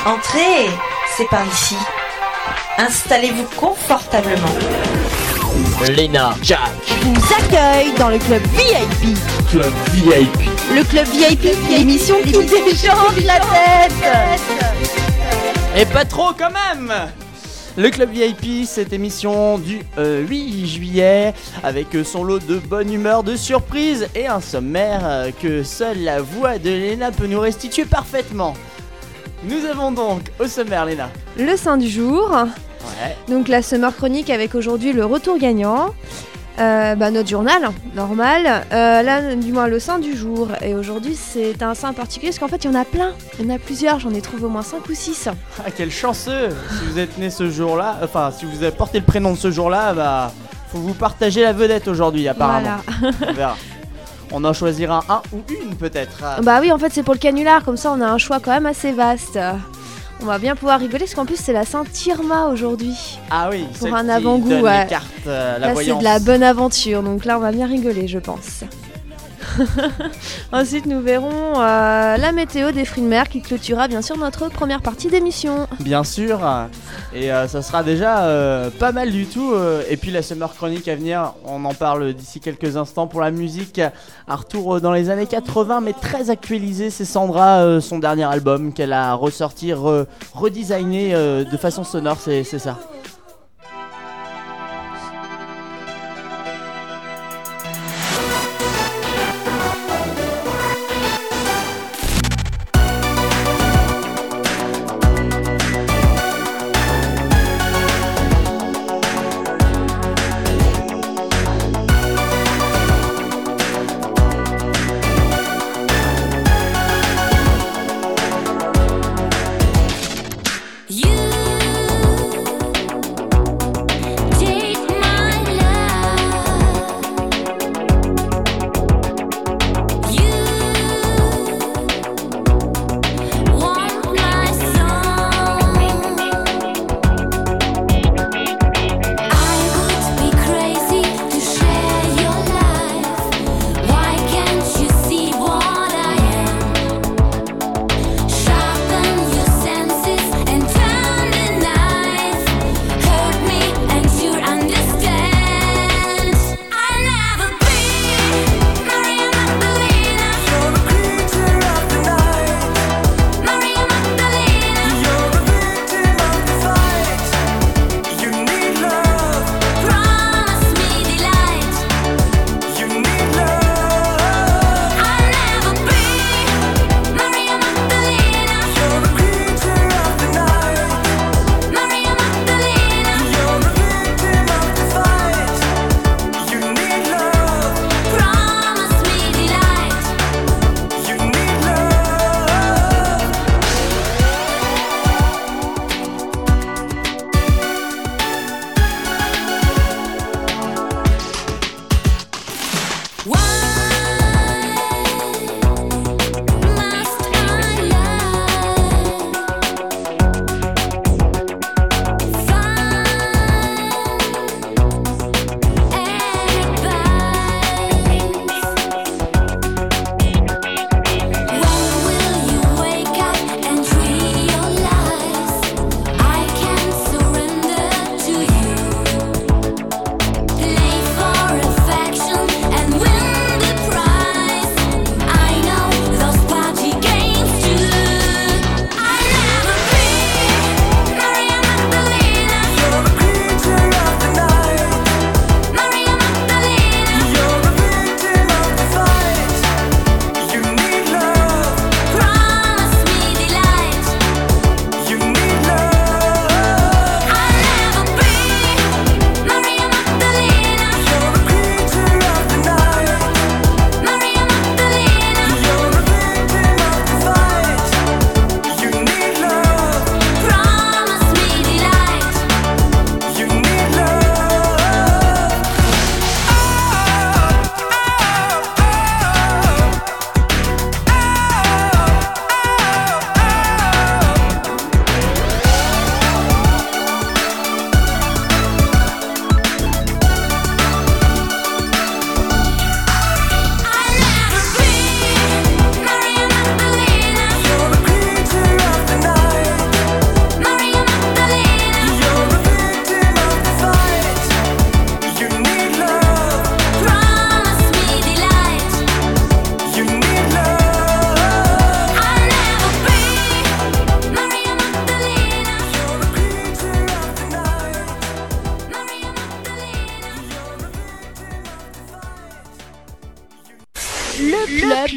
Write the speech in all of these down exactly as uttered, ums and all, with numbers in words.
Entrez, c'est par ici. Installez-vous confortablement. Léna, Jack vous accueille dans le club V I P. Club V I P. Le club V I P, l'émission qui déchante la tête. Et pas trop quand même. Le Club V I P, cette émission du euh, huit juillet, avec son lot de bonne humeur, de surprises et un sommaire euh, que seule la voix de Léna peut nous restituer parfaitement. Nous avons donc au sommaire, Léna, le saint du jour, ouais. Donc la Summer Chronique avec aujourd'hui le retour gagnant, euh, bah, notre journal, normal, euh, là du moins le saint du jour. Et aujourd'hui c'est un saint particulier parce qu'en fait il y en a plein, il y en a plusieurs, j'en ai trouvé au moins cinq ou six. Ah, quel chanceux. Si vous êtes né ce jour-là, enfin si vous avez porté le prénom de ce jour-là, bah faut vous partager la vedette aujourd'hui apparemment. Voilà. On verra. On en choisira un ou une peut-être. Bah oui, en fait c'est pour le canular, comme ça on a un choix quand même assez vaste. On va bien pouvoir rigoler parce qu'en plus c'est la Sainte Irma aujourd'hui. Ah oui, pour celle un qui avant-goût, donne ouais. les cartes, euh, la là voyance. c'est de la bonne aventure, donc là on va bien rigoler je pense. Ensuite nous verrons euh, la météo des fruits de mer qui clôturera bien sûr notre première partie d'émission. Bien sûr, et euh, ça sera déjà euh, pas mal du tout. euh, Et puis la Summer Chronique à venir, on en parle d'ici quelques instants. Pour la musique, un retour dans les années quatre-vingts mais très actualisé. C'est Sandra, euh, son dernier album qu'elle a ressorti, re- redesigné euh, de façon sonore, c'est, c'est ça. You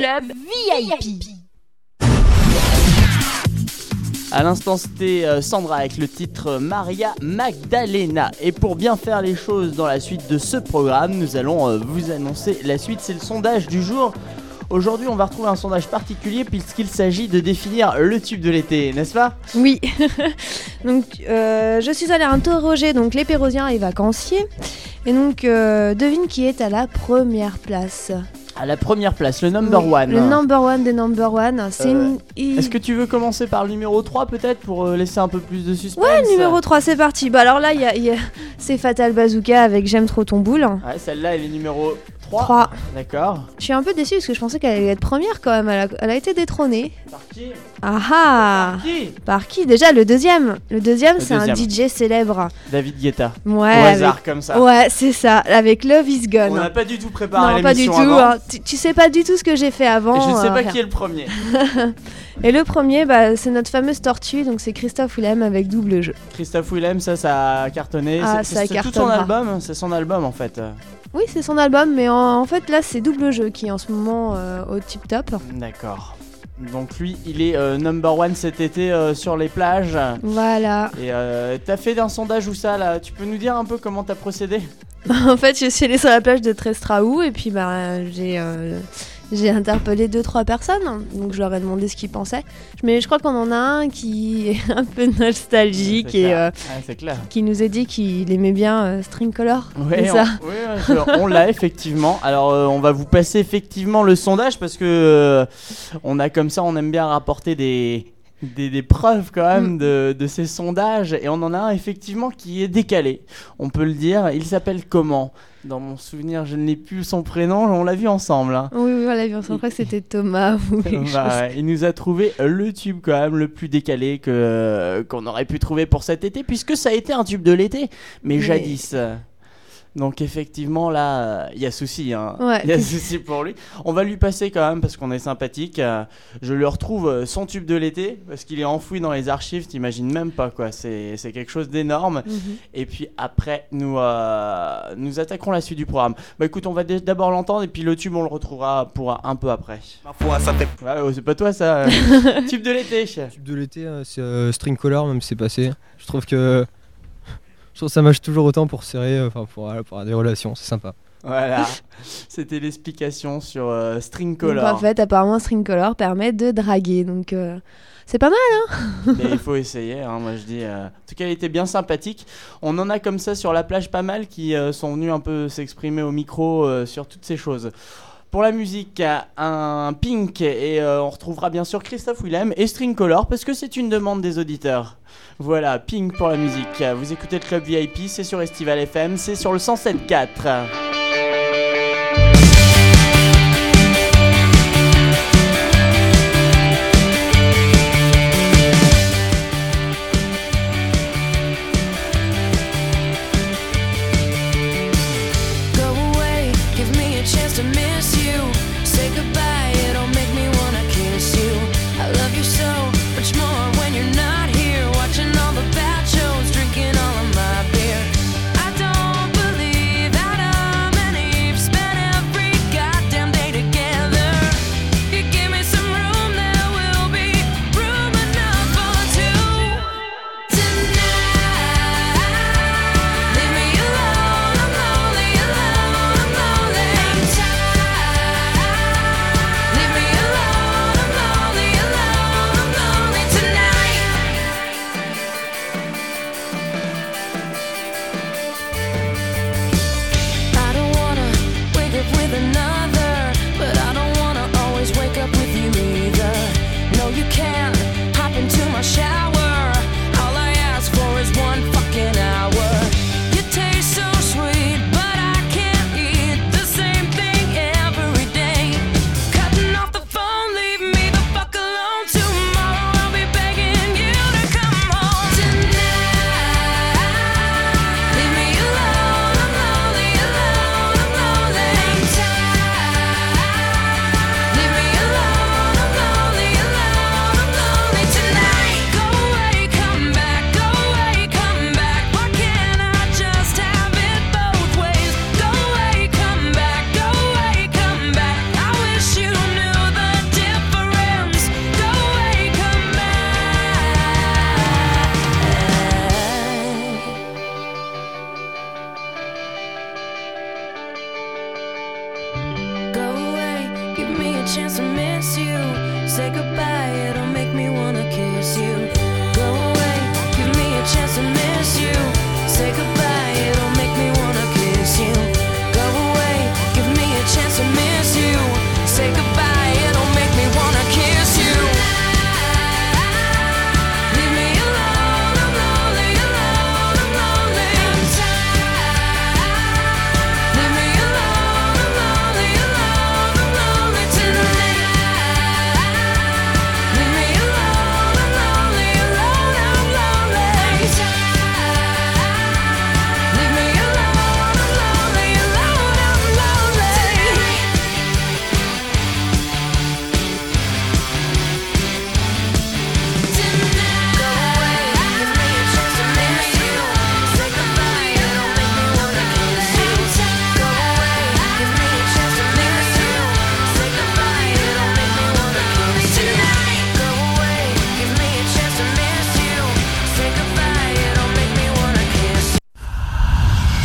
Club V I P. À l'instant, c'était euh, Sandra avec le titre Maria Magdalena. Et pour bien faire les choses dans la suite de ce programme, nous allons euh, vous annoncer la suite. C'est le sondage du jour. Aujourd'hui, on va retrouver un sondage particulier puisqu'il s'agit de définir le tube de l'été, n'est-ce pas ? Oui. Donc, euh, je suis allée interroger donc les Pérosiens et vacanciers. Et donc, euh, devine qui est à la première place. À la première place, le number Oui, one. Le number one des number one. C'est Euh, une... Est-ce que tu veux commencer par le numéro trois peut-être pour euh, laisser un peu plus de suspense ? Ouais, numéro trois, c'est parti. Bah alors là, y a, y a... c'est Fatal Bazooka avec J'aime trop ton boule. Ouais, celle-là, elle est numéro trois. trois. D'accord. Je suis un peu déçue parce que je pensais qu'elle allait être première quand même. Elle a, elle a été détrônée. Par qui ? Ah ah Par qui ? Par qui ? Déjà, le deuxième. Le deuxième, Le c'est un deuxième. D J célèbre. David Guetta. Ouais. Au avec- hasard comme ça. Ouais, c'est ça. Avec Love is Gone. On n'a pas du tout préparé Non, pas du l'émission tout. avant. hein. Tu, tu sais pas du tout ce que j'ai fait avant. Et je ne sais euh, pas rien. qui est le premier. Et le premier, bah, c'est notre fameuse tortue. Donc c'est Christophe Willem avec Double Jeu. Christophe Willem, ça, ça a cartonné. Ah, c'est ça c'est tout son cartonnera. album. C'est son album en fait. Oui, c'est son album, mais en, en fait là, c'est Double Jeu qui est en ce moment euh, au tip top. D'accord. Donc lui, il est euh, number one cet été euh, sur les plages. Voilà. Et euh, t'as fait un sondage où ça là ? Tu peux nous dire un peu comment t'as procédé ? En fait, je suis allée sur la plage de Trestraou et puis bah, j'ai euh, j'ai interpellé deux trois personnes. Donc je leur ai demandé ce qu'ils pensaient. Mais je crois qu'on en a un qui est un peu nostalgique C'est et clair. euh, Ouais, c'est clair. qui nous a dit qu'il aimait bien euh, String Color. Ouais, c'est on, ça. ouais, ouais, je- on l'a effectivement. Alors euh, on va vous passer effectivement le sondage parce que euh, on a comme ça, on aime bien rapporter des des, des preuves quand même Mm. de, de ces sondages et on en a un effectivement qui est décalé. On peut le dire. Il s'appelle comment ? Dans mon souvenir, je ne l'ai plus son prénom. On l'a vu ensemble. Hein. Oui, oui, voilà, bien sûr. Je crois que c'était Thomas ou quelque chose. Bah, ouais, il nous a trouvé le tube quand même le plus décalé que qu'on aurait pu trouver pour cet été puisque ça a été un tube de l'été mais Mais- jadis. Donc effectivement là il y a souci hein. Ouais. Il y a souci pour lui. On va lui passer quand même parce qu'on est sympathique. Euh, Je lui retrouve euh, son tube de l'été parce qu'il est enfoui dans les archives, t'imagines même pas quoi, c'est c'est quelque chose d'énorme. Mhm. Et puis après nous euh, nous attaquerons la suite du programme. Bah écoute, on va d- d'abord l'entendre et puis le tube on le retrouvera pour un peu après. Parfois ça fait Ouais, oh, c'est pas toi ça. euh. Tube de l'été. Tube de l'été, euh, c'est euh, String Color, même si c'est passé. Je trouve que je trouve que ça marche toujours autant pour serrer, enfin pour, voilà, pour avoir des relations, c'est sympa. Voilà, c'était l'explication sur euh, String Donc, Color. en fait, apparemment, String Color permet de draguer. Donc euh, c'est pas mal. Mais il faut essayer, hein, moi je dis. euh. En tout cas, il était bien sympathique. On en a comme ça sur la plage pas mal qui euh, sont venus un peu s'exprimer au micro euh, sur toutes ces choses. Pour la musique, un Pink et euh, on retrouvera bien sûr Christophe Willem et String Color parce que c'est une demande des auditeurs. Voilà, Pink pour la musique. Vous écoutez le Club V I P, c'est sur Estival F M, c'est sur le cent sept quatre. Go away, give me a chance to miss you. Say goodbye, it'll make me wanna kiss you. I love you so much more when you're not here. Watching all the bad shows, drinking all of my beer. I don't believe that I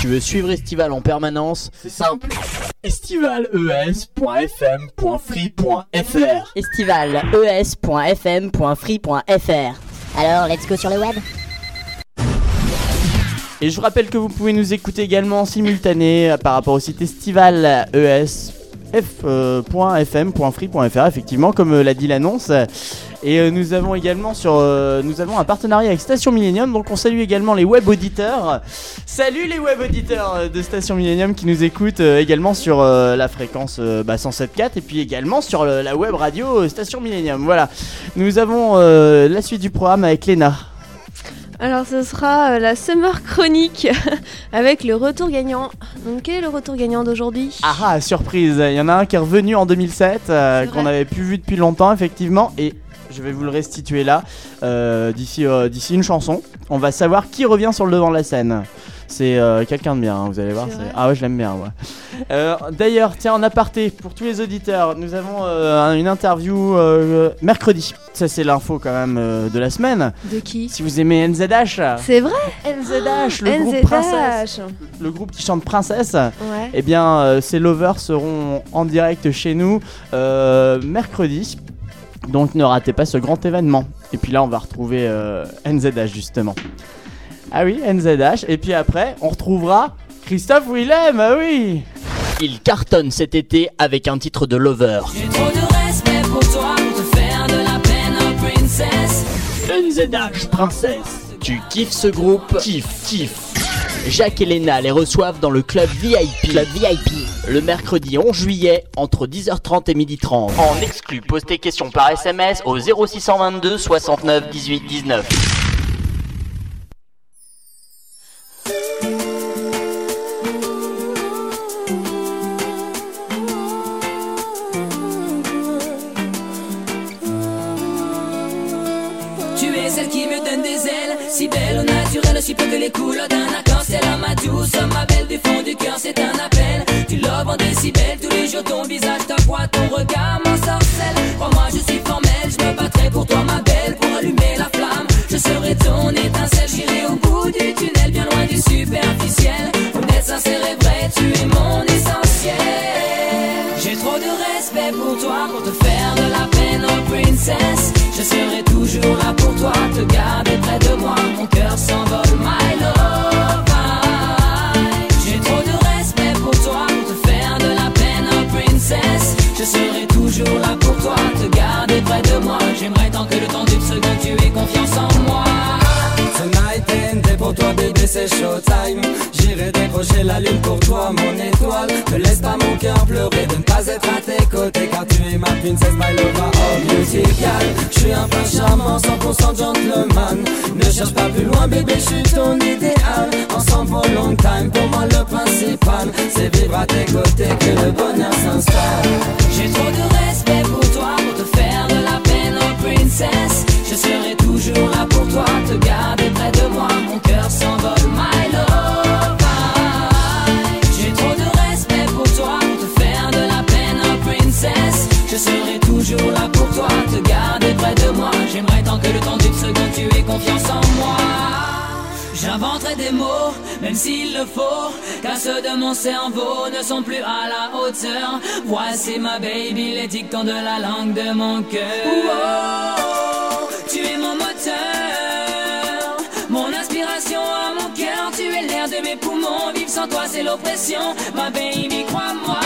Tu veux suivre Estival en permanence? C'est simple. estival e s point f m point free point f r estival e s point f m point free point f r. Alors, let's go sur le web. Et je vous rappelle que vous pouvez nous écouter également en simultané euh, par rapport au site estival e s point f m point free point f r, effectivement, comme euh, l'a dit l'annonce. Et euh, nous avons également sur, euh, nous avons un partenariat avec Station Millennium, donc on salue également les web auditeurs. Salut les web auditeurs de Station Millennium qui nous écoutent euh, également sur euh, la fréquence euh, bah, cent sept virgule quatre et puis également sur le, la web radio euh, Station Millennium. Voilà, nous avons euh, la suite du programme avec Léna. Alors ce sera euh, la Summer Chronique avec le retour gagnant. Donc quel est le retour gagnant d'aujourd'hui? Ah ah, surprise, il y en a un qui est revenu en deux mille sept, euh, qu'on n'avait plus vu depuis longtemps effectivement, et je vais vous le restituer là, euh, d'ici, euh, d'ici une chanson. On va savoir qui revient sur le devant de la scène. C'est euh, quelqu'un de bien, hein, vous allez voir. C'est... Ah ouais, je l'aime bien. Ouais. Euh, d'ailleurs, tiens, en aparté, pour tous les auditeurs, nous avons euh, une interview euh, mercredi. Ça, c'est l'info quand même euh, de la semaine. De qui? Si vous aimez N Z H. C'est vrai? N Z H, le N Z H. groupe Princesse. Le groupe qui chante Princesse. Ouais. Eh bien, euh, ces lovers seront en direct chez nous euh, mercredi. Donc ne ratez pas ce grand événement. Et puis là on va retrouver euh, N Z H justement. Ah oui, N Z H. Et puis après on retrouvera Christophe Willem. Ah oui. Il cartonne cet été avec un titre de Lover. J'ai trop de respect pour toi, pour te faire de la peine, oh princess. N Z H, Princesse. Tu kiffes ce groupe? Kiff, kiff. Jacques et Léna les reçoivent dans le club V I P. Club V I P. Le mercredi onze juillet entre dix heures trente et midi trente. En exclu, pose tes questions par S M S au zéro six cent vingt-deux soixante-neuf dix-huit dix-neuf. Tu es celle qui me donne des ailes, si belle au naturel, aussi peu que les couleurs d'un arc-en-ciel. Ma douce, ma belle du fond du cœur, c'est un appel. Tu lobes en décibels, tous les jours ton visage, ta voix, ton regard m'ensorcelle. Crois-moi, je suis formelle, je me battrai pour toi ma belle, pour allumer la flamme. Je serai ton étincelle, j'irai au bout du tunnel, bien loin du superficiel. Pour être sincère et vrai, tu es mon essentiel. J'ai trop de respect pour toi, pour te faire de la peine, oh princess. Je serai toujours là pour toi, te garder près de moi. Mon cœur s'envole, my love. J'ai trop de respect pour toi, pour te faire de la peine, oh princess. Je serai toujours là pour toi, te garder près de moi. J'aimerais tant que le temps d'une seconde tu aies confiance en moi. Tonight and day pour toi bébé c'est showtime. J'irai décrocher la lune pour toi mon étoile. Ne laisse pas mon cœur pleurer de ne pas être à tes côtés, car tu es ma princesse, my lover, oh musical. Je suis un prince charmant, cent pour cent gentleman. Ne cherche pas plus loin bébé, je suis ton idéal. Ensemble pour long time, pour moi le principal c'est vivre à tes côtés, que le bonheur s'installe. J'ai trop de respect pour toi, pour te faire de la peine, oh princess. Je serai toujours là pour toi, te garder près de moi. Mon cœur s'envole, my love. J'ai trop de respect pour toi, pour te faire de la peine, oh princess. Je serai toujours là pour toi, te garder près de moi. J'aimerais tant que le temps d'une seconde tu aies confiance en moi. J'inventerai des mots, même s'il le faut, car ceux de mon cerveau ne sont plus à la hauteur. Voici ma baby, les dictons de la langue de mon cœur. Oh, tu es mon moteur, mon inspiration à mon cœur. Tu es l'air de mes poumons, vivre sans toi c'est l'oppression. Ma baby, crois-moi.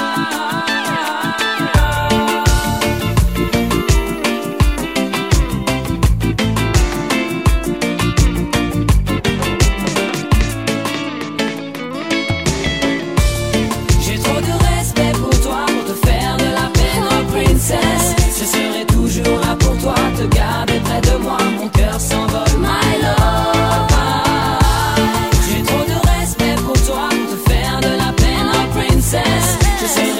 Je serai toujours là pour toi, te garder près de moi. Mon cœur s'envole, my love. J'ai trop de respect pour toi, pour te faire de la peine, oh princess. Je serai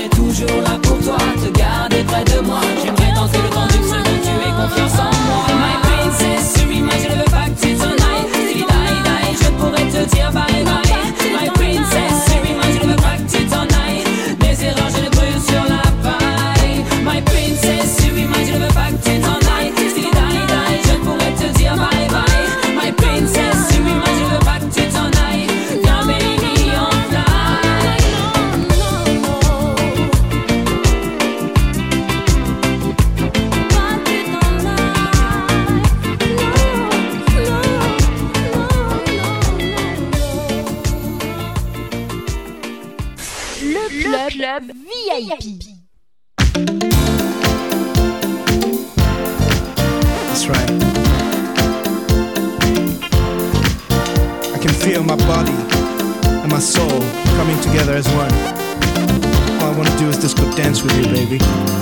Club V I P. That's right. I can feel my body and my soul coming together as one. All I wanna do is disco dance with you, baby.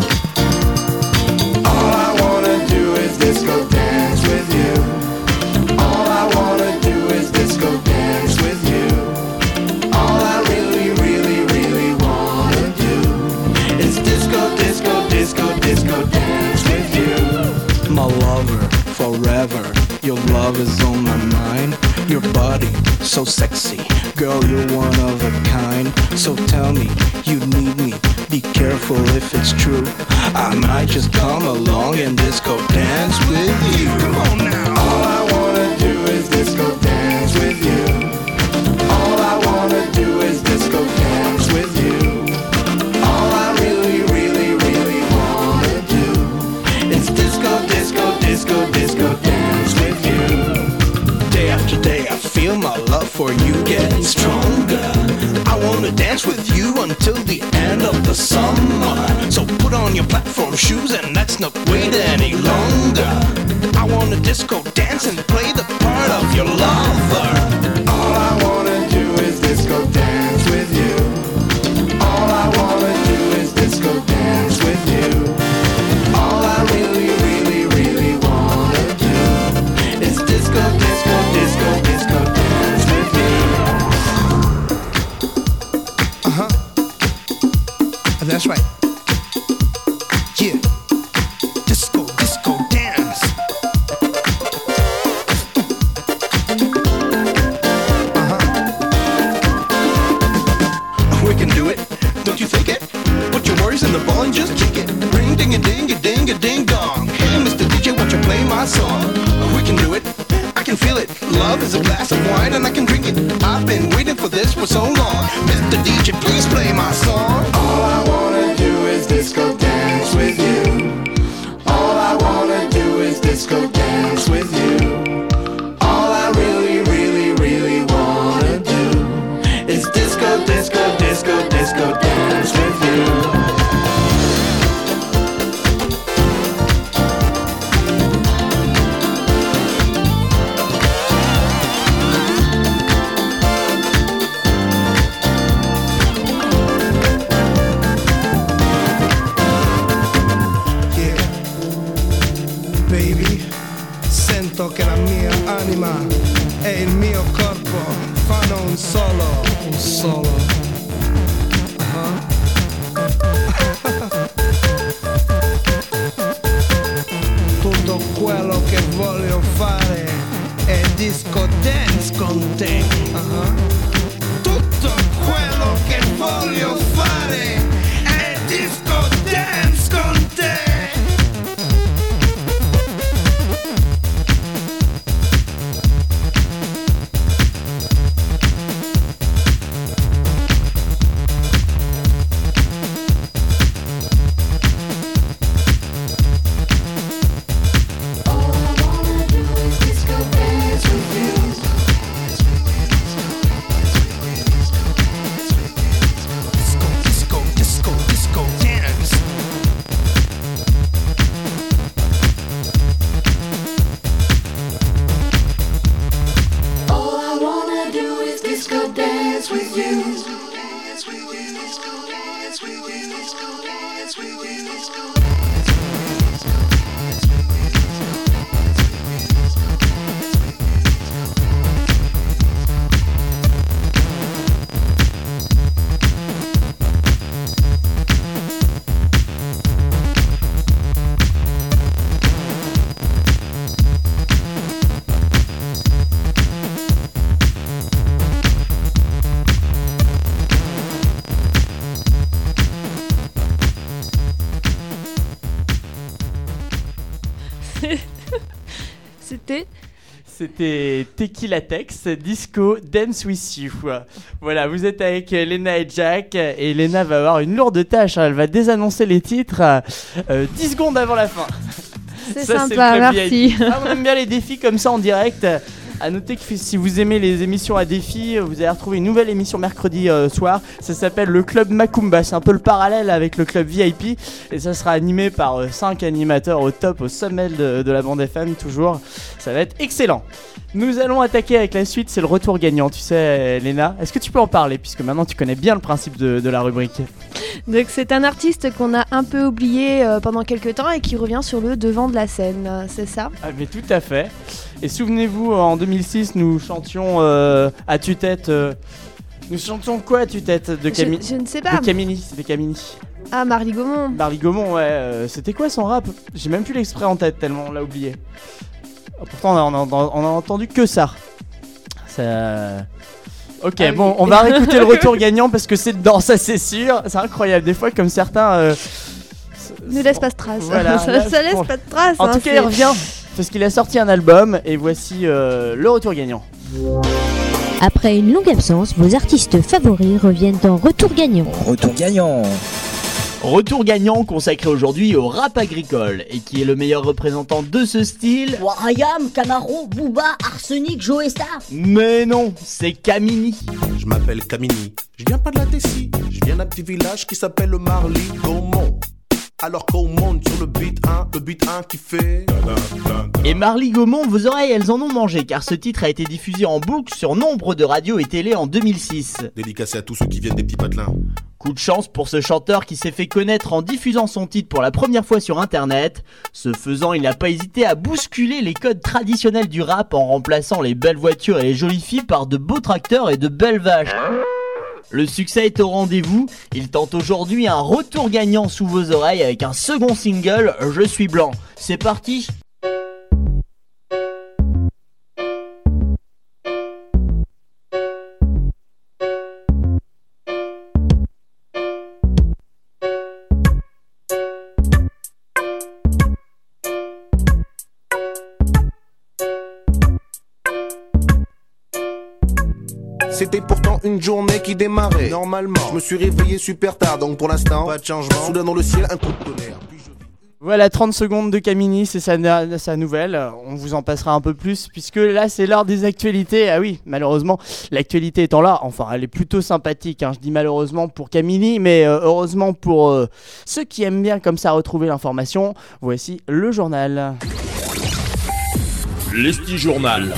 All I wanna do is disco dance with you. All I wanna do is disco dance with you. All I really, really, really wanna do is disco, disco, disco, disco dance with you. My lover, forever, your love is on my mind. Your body, so sexy, girl, you're one of a kind. So tell me, you need me, be careful if it's true. I might just come along and disco dance with you. Come on now. All I wanna do is disco dance with you. All I wanna do is disco dance with you. All I really, really, really wanna do is disco, disco, disco, disco dance with you. Day after day I feel my love for you getting stronger. I wanna dance with you until the end of the summer. So put on your platform shoes and let's not wait any longer. I wanna disco dance and play the part of your lover. All I wanna do is disco dance with you. All I wanna do is disco dance with you. All I really, really, really wanna do is disco, disco, disco, disco dance with you. Uh-huh. That's right. Yeah. Disco, disco dance. Uh-huh. We can do it. Don't you think it? Put your worries in the ball and just kick it. Ring ding a ding a ding a ding dong. Hey Mister D J, won't you play my song? We can do it. I can feel it. Love is a glass of wine and I can drink it. I've been waiting for this for so long. Mister D J, please play my song. All I wanna do is disco dance with you. All I wanna do is disco dance with you. All I really, really, really wanna do is disco, disco, disco, disco dance with you. Baby, sento che la mia anima e il mio corpo fanno un solo, un solo. Uh-huh. Tutto quello che voglio fare è disco dance con te. Uh-huh. Tutto quello che voglio fare è disco dance con te. C'était C'était Tequila Tex, Disco Dance With You. Voilà, vous êtes avec Léna et Jack, et Léna va avoir une lourde tâche, hein. Elle va désannoncer les titres euh, dix secondes avant la fin. c'est Ça, sympa, le club merci. V I P. Ah, on aime bien les défis comme ça en direct. À noter que si vous aimez les émissions à défi, vous allez retrouver une nouvelle émission mercredi euh, soir. Ça s'appelle le Club Macumba. C'est un peu le parallèle avec le Club V I P. Et ça sera animé par cinq euh, animateurs au top, au sommet de, de la bande F M toujours. Ça va être excellent. Nous allons attaquer avec la suite, c'est le retour gagnant. Tu sais, Léna, est-ce que tu peux en parler puisque maintenant tu connais bien le principe de, de la rubrique? Donc c'est un artiste qu'on a un peu oublié euh, pendant quelques temps et qui revient sur le devant de la scène, euh, c'est ça? Ah mais tout à fait. Et souvenez-vous, en deux mille six, nous chantions euh, à tue-tête. Euh, nous chantions quoi à tête de Camini? Je, je ne sais pas. De Camini, c'était Camini. Ah, Marly Gaumont. Marly Gaumont, ouais. Euh, c'était quoi son rap? J'ai même plus l'extrait en tête tellement on l'a oublié. Pourtant, on a, on a, on a entendu que ça. Ça... Ok, ah, bon, oui. On va réécouter le retour gagnant parce que c'est dedans, ça c'est sûr. C'est incroyable, des fois comme certains... Euh, ne laisse pas de traces. Voilà, ça, là, ça laisse bon. pas de traces. En hein, tout cas, il revient parce qu'il a sorti un album et voici euh, le retour gagnant. Après une longue absence, vos artistes favoris reviennent en retour gagnant. Retour gagnant. Retour gagnant consacré aujourd'hui au rap agricole. Et qui est le meilleur représentant de ce style? Warayam, Camaro, Booba, Arsenic, Joe Star. Mais non, c'est Camini. Je m'appelle Camini, je viens pas de la Tessie, je viens d'un petit village qui s'appelle le Marly Gaumont. Alors qu'on monte sur le beat un, le beat un qui fait... Et Marly Gaumont, vos oreilles elles en ont mangé car ce titre a été diffusé en boucle sur nombre de radios et télé en deux mille six. Dédicacé à tous ceux qui viennent des petits patelins. Coup de chance pour ce chanteur qui s'est fait connaître en diffusant son titre pour la première fois sur internet. Ce faisant, il n'a pas hésité à bousculer les codes traditionnels du rap en remplaçant les belles voitures et les jolies filles par de beaux tracteurs et de belles vaches. Le succès est au rendez-vous, il tente aujourd'hui un retour gagnant sous vos oreilles avec un second single, Je suis blanc. C'est parti. C'était pourtant une journée qui démarrait normalement. Je me suis réveillé super tard, donc pour l'instant, pas de changement. Soudain dans le ciel, un coup de tonnerre. Puis je... Voilà, trente secondes de Camini, c'est sa, sa nouvelle. On vous en passera un peu plus, puisque là, c'est l'heure des actualités. Ah oui, malheureusement, l'actualité étant là, enfin, elle est plutôt sympathique. Hein. Je dis malheureusement pour Camini, mais euh, heureusement pour euh, ceux qui aiment bien comme ça retrouver l'information. Voici le journal. L'Esti Journal.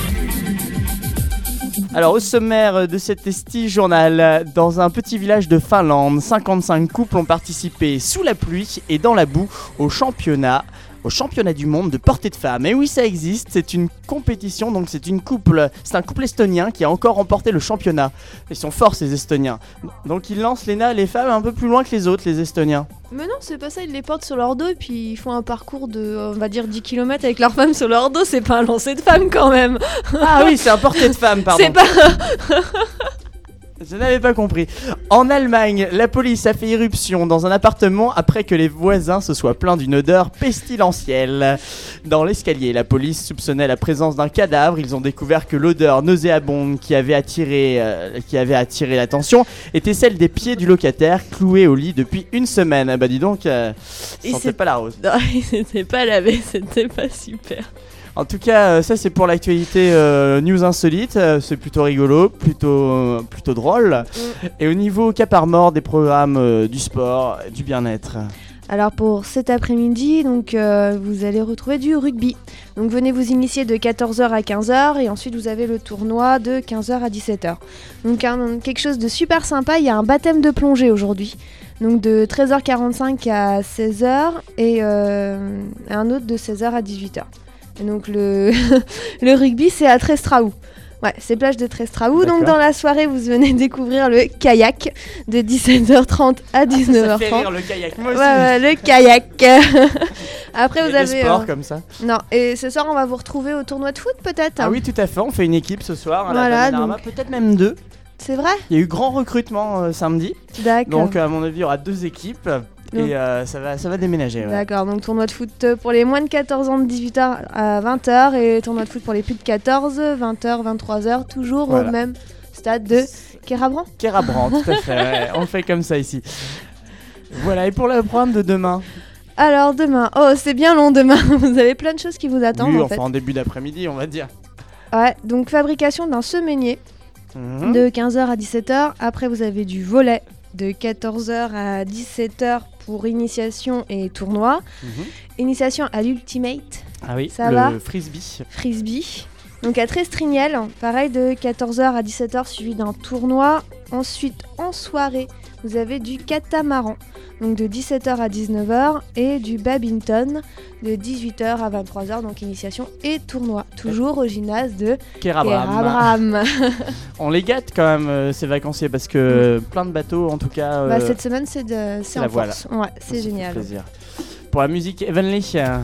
Alors au sommaire de cet Esti Journal, dans un petit village de Finlande, cinquante-cinq couples ont participé sous la pluie et dans la boue au championnat, au championnat du monde de portée de femmes. Et oui, ça existe, c'est une compétition, donc c'est une couple, c'est un couple estonien qui a encore remporté le championnat. Ils sont forts ces Estoniens. Donc ils lancent Léna, les femmes un peu plus loin que les autres, les Estoniens. Mais non, c'est pas ça, ils les portent sur leur dos et puis ils font un parcours de, on va dire, dix kilomètres avec leurs femmes sur leur dos, c'est pas un lancer de femmes quand même. Ah oui, c'est un portée de femmes, pardon. C'est pas... Je n'avais pas compris. En Allemagne, la police a fait irruption dans un appartement après que les voisins se soient plaints d'une odeur pestilentielle. Dans l'escalier, la police soupçonnait la présence d'un cadavre. Ils ont découvert que l'odeur nauséabonde qui avait attiré, euh, qui avait attiré l'attention était celle des pieds du locataire cloué au lit depuis une semaine. Bah dis donc, euh, il sentait pas la rose. Non, il s'était pas lavé, c'était pas super. En tout cas, euh, ça c'est pour l'actualité euh, news insolite, euh, c'est plutôt rigolo, plutôt, euh, plutôt drôle. Mm. Et au niveau cas par mort des programmes euh, du sport, du bien-être. Alors pour cet après-midi, donc euh, vous allez retrouver du rugby. Donc venez vous initier de quatorze heures à quinze heures et ensuite vous avez le tournoi de quinze heures à dix-sept heures. Donc un, quelque chose de super sympa, il y a un baptême de plongée aujourd'hui. Donc de treize heures quarante-cinq à seize heures et euh, un autre de seize heures à dix-huit heures. Et donc le, le rugby c'est à Trestraou. Ouais, c'est plage de Trestraou. Donc dans la soirée vous venez découvrir le kayak de dix-sept heures trente à dix-neuf heures trente. Ah, ça fait rire le kayak, moi aussi. Ouais, ouais, le kayak. Après vous avez des sports euh... comme ça. Non, et ce soir on va vous retrouver au tournoi de foot peut-être. Ah oui, tout à fait, on fait une équipe ce soir à voilà, la Bananarama, donc... peut-être même deux. C'est vrai ? Il y a eu grand recrutement euh, samedi. D'accord. Donc à mon avis, il y aura deux équipes. Et euh, ça, va, ça va déménager. Ouais. D'accord, donc tournoi de foot pour les moins de quatorze ans de dix-huit heures à vingt heures et tournoi de foot pour les plus de quatorze, vingt heures, vingt-trois heures, toujours voilà. Au même stade de Kerabran. Kerabran, tout à fait, ouais, on le fait comme ça ici. Voilà, et pour le programme de demain ? Alors demain, oh c'est bien long demain, vous avez plein de choses qui vous attendent oui, en enfin fait. en début d'après-midi on va dire. Ouais, donc fabrication d'un semainier Mhm. de quinze heures à dix-sept heures. Après, vous avez du volley de quatorze heures à dix-sept heures pour initiation et tournoi. Mhm. Initiation à l'ultimate Ah oui, Ça le va frisbee. frisbee. Donc à Trestrignel, pareil de quatorze heures à dix-sept heures suivi d'un tournoi. Ensuite, en soirée, vous avez du catamaran, donc de dix-sept heures à dix-neuf heures, et du badminton de dix-huit heures à vingt-trois heures, donc initiation et tournoi. Toujours au gymnase de Kerabram. Kerabram. On les gâte quand même, euh, ces vacanciers, parce que plein de bateaux, en tout cas. Bah, euh, cette semaine, c'est de... c'est la en voile. force. Ouais, ça c'est fait génial. plaisir. Pour la musique, Heavenly. euh,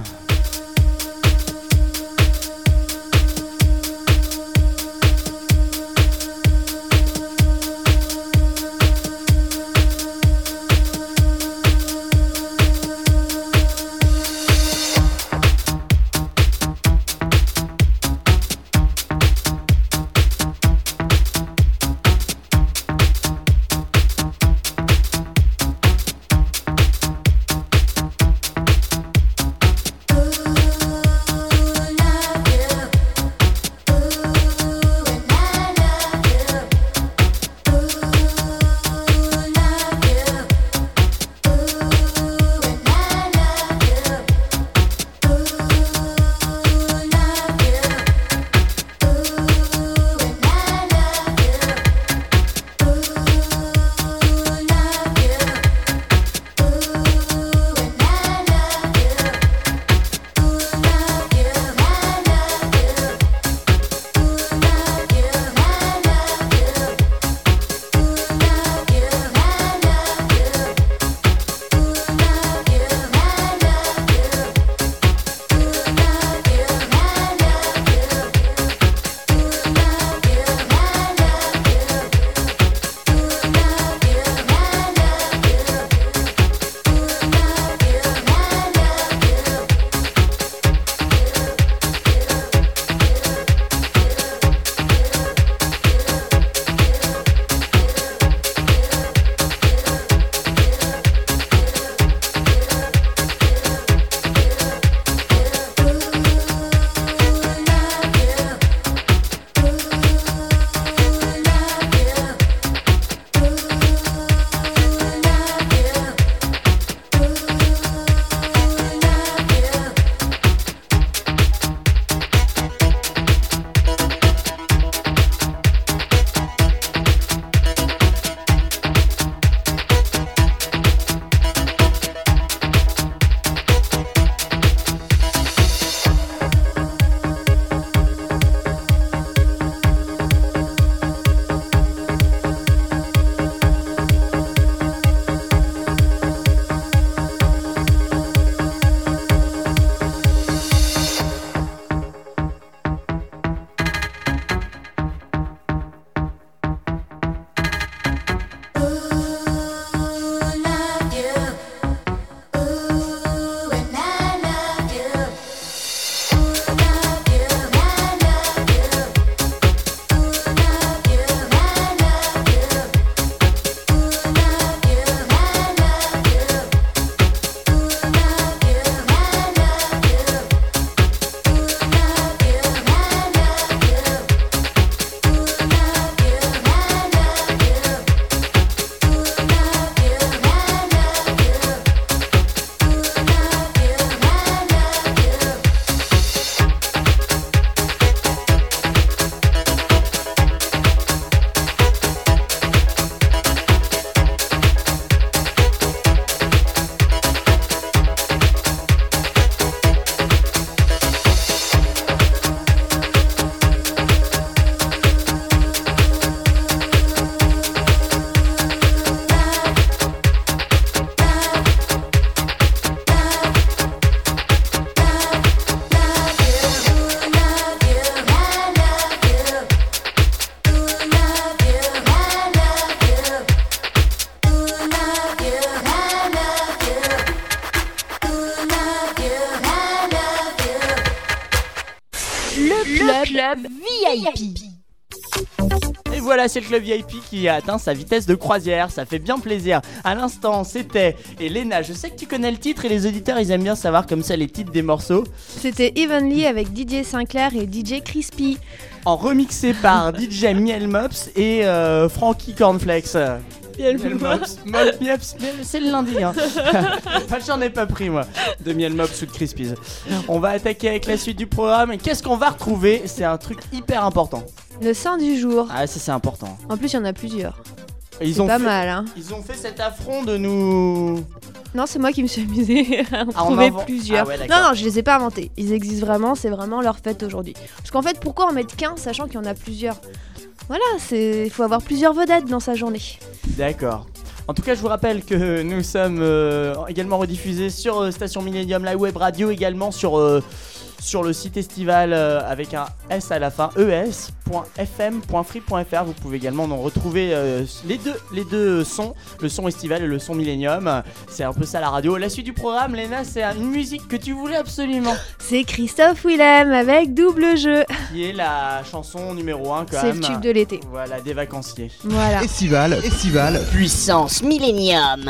Le club V I P. voilà, c'est le club V I P qui a atteint sa vitesse de croisière. Ça fait bien plaisir. À l'instant, c'était Elena. Je sais que tu connais le titre et les auditeurs, ils aiment bien savoir comme ça les titres des morceaux. C'était Evenly avec D J Sinclair et D J Crispy. En remixé par D J Miel Mops et euh, Frankie Cornflakes. Miel Mops, Miel Mops, c'est le lundi hein. J'en ai pas pris moi de Miel Mops ou de Crispies. On va attaquer avec la suite du programme. Et qu'est-ce qu'on va retrouver? C'est un truc hyper important. Le saint du jour. Ah ça c'est important. En plus il y en a plusieurs. Et ils c'est ont pas fait, mal hein. Ils ont fait cet affront de nous... Non, c'est moi qui me suis amusée à en Ah, on trouver invent- plusieurs. Ah ouais, non, d'accord. non, je les ai pas inventés. Ils existent vraiment, c'est vraiment leur fête aujourd'hui. Parce qu'en fait, pourquoi en mettre qu'un, sachant qu'il y en a plusieurs? Voilà, c'est il faut avoir plusieurs vedettes dans sa journée. D'accord. En tout cas, je vous rappelle que nous sommes euh, également rediffusés sur euh, Station Millennium, la web radio, également sur, euh, sur le site estival euh, avec un S à la fin, e s point f m point free point f r. Vous pouvez également nous retrouver euh, les, deux, les deux sons, le son estival et le son Millennium. C'est un peu ça la radio. La suite du programme, Léna, c'est une musique que tu voulais absolument. C'est Christophe Willem avec Double Jeu. Qui est la chanson numéro un quand C'est même. le tube de l'été. Voilà, des vacanciers. Voilà. Estival, estival. Puissance Millennium.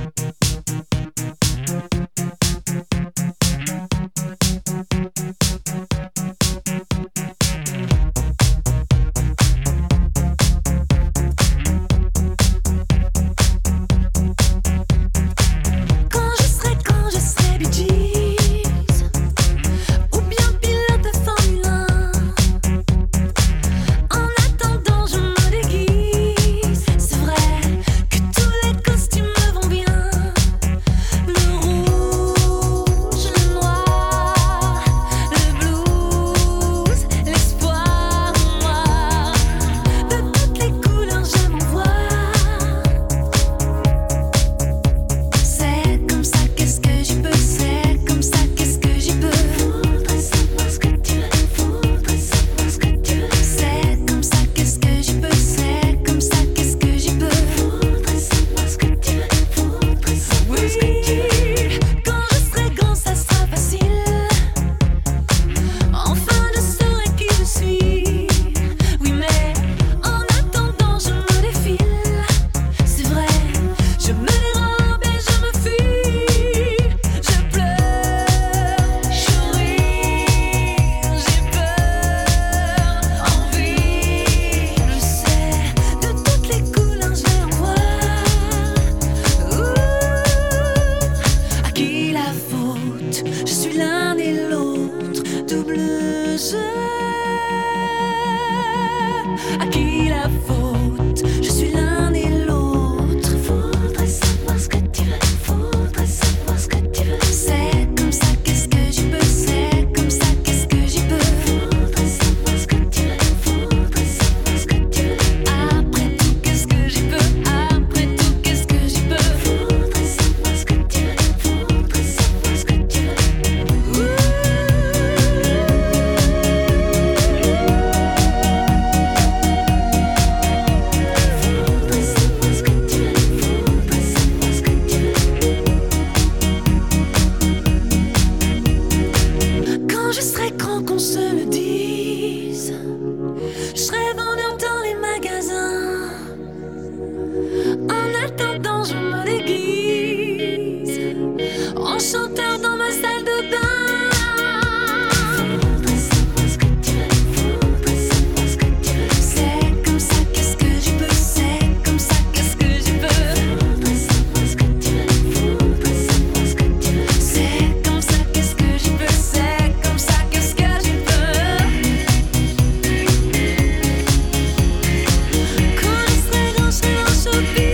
Quand je serai, quand je serai Bee Gees, ou bien pilote de Formule un, en attendant je me déguise. C'est vrai que tous les costumes me vont bien. Le rouge, le noir, le blues, l'espoir en moi. De toutes les couleurs je m'envoie. C'est comme ça, qu'est-ce que j'y peux? C'est comme ça, qu'est-ce que j'y peux? Faudrait savoir ce que tu veux. Faudrait savoir ce que tu veux. C'est comme ça, qu'est-ce que j'y peux? C'est comme ça, qu'est-ce que j'y peux? Faudrait savoir ce que tu veux. Faudrait savoir ce que tu veux. Quand je serai grand, ça sera facile. Enfin, je saurai qui je suis. Oui, mais en attendant, je me défile. C'est vrai, je me dérobe et je me fuis. Je pleure, je ris, j'ai peur, envie. Je sais, de toutes les couleurs, je vais en voir. Ouh, à qui la faute? Je suis l'un et l'autre, double jeu. À qui la faute? Je suis l'un et l'autre. Faudrait savoir ce que tu veux. Faudrait savoir ce que tu veux. C'est comme ça, qu'est-ce que j'y peux? C'est comme ça, qu'est-ce que j'y peux? Faudrait savoir ce que tu veux. Faudrait savoir ce que tu veux. Après tout, qu'est-ce que j'y peux? Après tout, qu'est-ce que j'y peux? Faudrait savoir ce que tu veux. Faudrait savoir ce que tu veux. Faudrait savoir ce que tu veux. Faudrait savoir ce que tu veux. Quand je serai grand, qu'on se le dise, je serai vendeur dans les magasins. En attendant, je me déguise en chanteur dans ma salle de bain. Faudrait savoir ce que tu veux. Faudrait savoir ce que tu veux. C'est comme ça, qu'est-ce que j'y peux? C'est comme ça, qu'est-ce que j'y peux? Faudrait savoir ce que tu veux. Faudrait savoir ce que tu veux. C'est comme ça, qu'est-ce que j'y peux? C'est comme ça, qu'est-ce que j'y peux? Quand je serai grand, je serai en showbiz.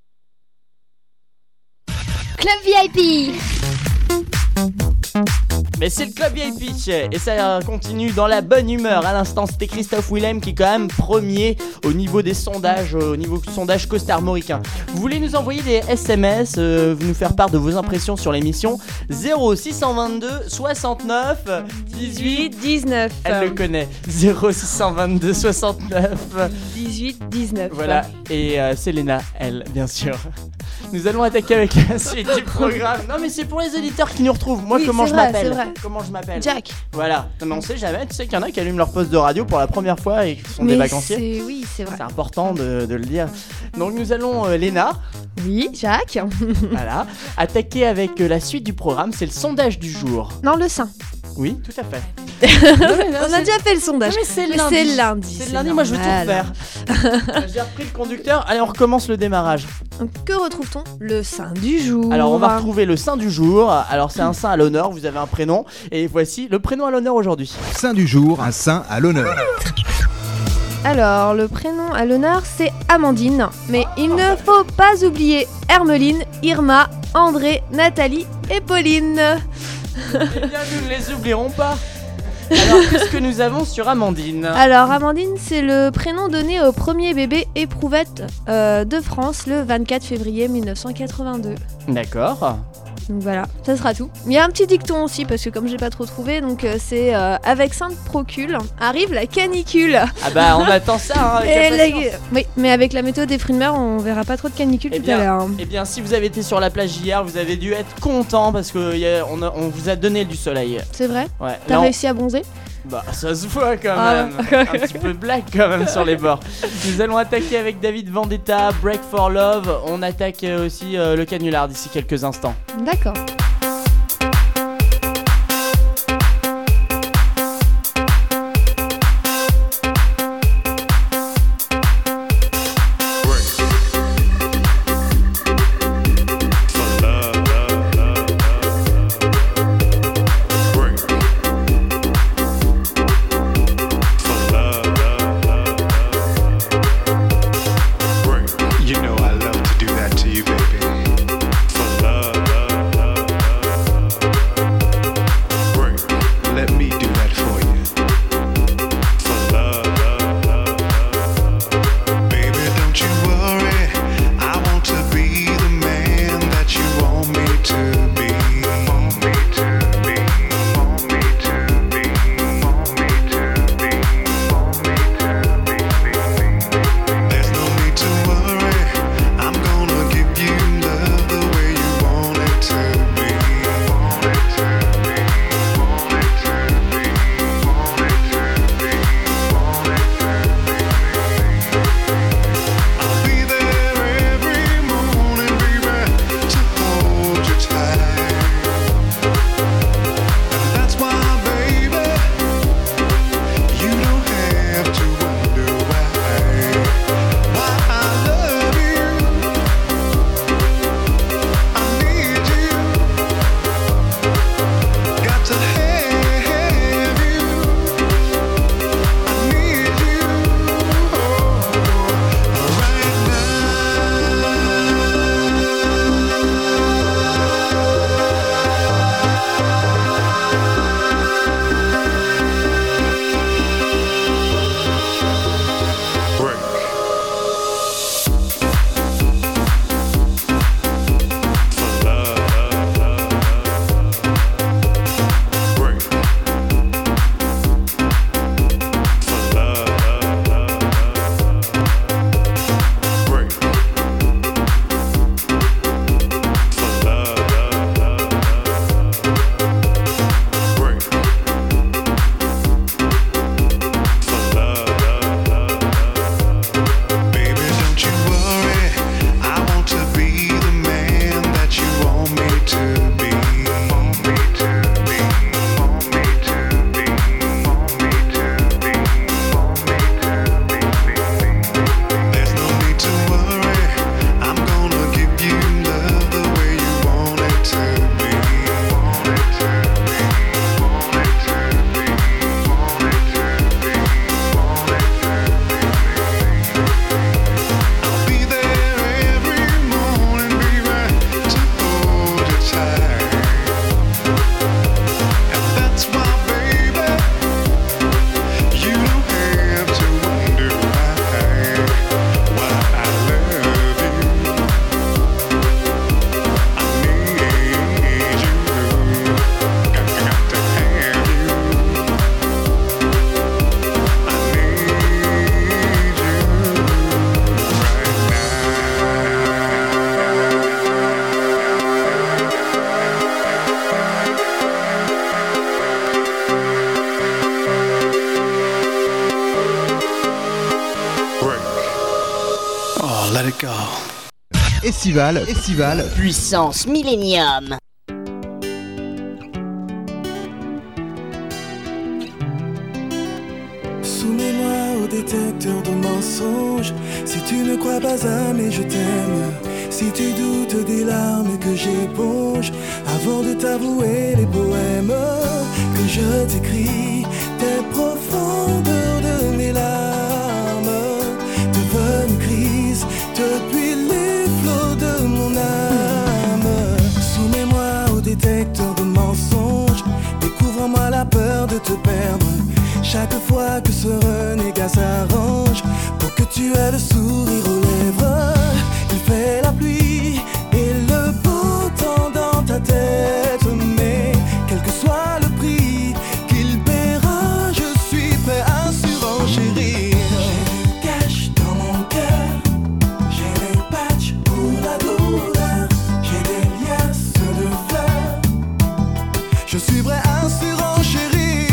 Club V I P. Mais c'est le club V I P et ça continue dans la bonne humeur. À l'instant, c'était Christophe Willem qui est quand même premier au niveau des sondages, au niveau sondage costa-armoricain. Vous voulez nous envoyer des S M S, euh, nous faire part de vos impressions sur l'émission zéro six cent vingt-deux soixante-neuf dix-huit dix-neuf. Elle le connaît. zéro six cent vingt-deux soixante-neuf dix-huit dix-neuf. Voilà. Et euh, c'est Léna, elle, bien sûr. Nous allons attaquer avec la suite du programme. Non mais c'est pour les auditeurs qui nous retrouvent. Moi, Oui, comment c'est je vrai, m'appelle c'est vrai. Comment je m'appelle Jack. Voilà. Non mais on sait jamais. Tu sais qu'il y en a qui allument leur poste de radio pour la première fois et qui sont Mais des vacanciers. c'est- Oui, c'est vrai. C'est important de, de le dire. Donc nous allons, euh, Léna, Oui, Jack. voilà, attaquer avec euh, la suite du programme. C'est le sondage du jour. Non, le sein. Oui, tout à fait. On a déjà fait le sondage. Non, mais c'est Mais lundi. c'est lundi. C'est le lundi, moi je veux tout normal. refaire. J'ai repris le conducteur. Allez, on recommence le démarrage. Donc, que retrouve-t-on? Le sein du jour. Alors on va retrouver le saint du jour. Alors c'est un saint à l'honneur, vous avez un prénom. Et voici le prénom à l'honneur aujourd'hui. Saint du jour, un saint à l'honneur. Alors, le prénom à l'honneur, c'est Amandine. Mais il ne faut pas oublier Hermeline, Irma, André, Nathalie et Pauline. Eh bien nous ne les oublierons pas. Alors qu'est-ce que nous avons sur Amandine? Alors, Amandine, c'est le prénom donné au premier bébé éprouvette euh, de France le vingt-quatre février mille neuf cent quatre-vingt-deux. D'accord. Donc voilà, ça sera tout. Il y a un petit dicton aussi, parce que comme j'ai pas trop trouvé, donc euh, c'est euh, avec Sainte Procule arrive la canicule. Ah bah on attend ça hein, avec Et impatience. la- Oui, mais avec la météo des fruits de mer, on verra pas trop de canicule Eh tout à l'heure. bien, eh bien, si vous avez été sur la plage hier, vous avez dû être content parce que y a- on, a- on vous a donné du soleil. C'est vrai? Ouais. T'as Là, on- réussi à bronzer? Bah ça se voit quand Ah même. Un petit peu black quand même sur les bords. Nous allons attaquer avec David Vendetta, Break for Love. On attaque euh, aussi euh, le canular d'ici quelques instants. D'accord. You know I love to do that to you, baby. For love. Let it go. Estival, Estival, Puissance Millennium. Soumets-moi au détecteur de mensonges. Si tu ne crois pas à mais je t'aime. Si tu doutes des larmes que j'éponge avant de t'avouer les poèmes que je t'écris, des profondeurs de mes larmes deviennent grises depuis les flots de mon âme. Soumets-moi au détecteur de mensonges. Découvre-moi la peur de te perdre. Chaque fois que ce renégat s'arrange pour que tu aies le sourire aux lèvres, il fait la pluie et le beau temps dans ta tête. Mais quel que soit le prix qu'il paiera, je suis prêt à surenchérir. J'ai du cash dans mon cœur, j'ai des patchs pour la douleur, j'ai des liasses de fleurs. Je suis prêt à surenchérir.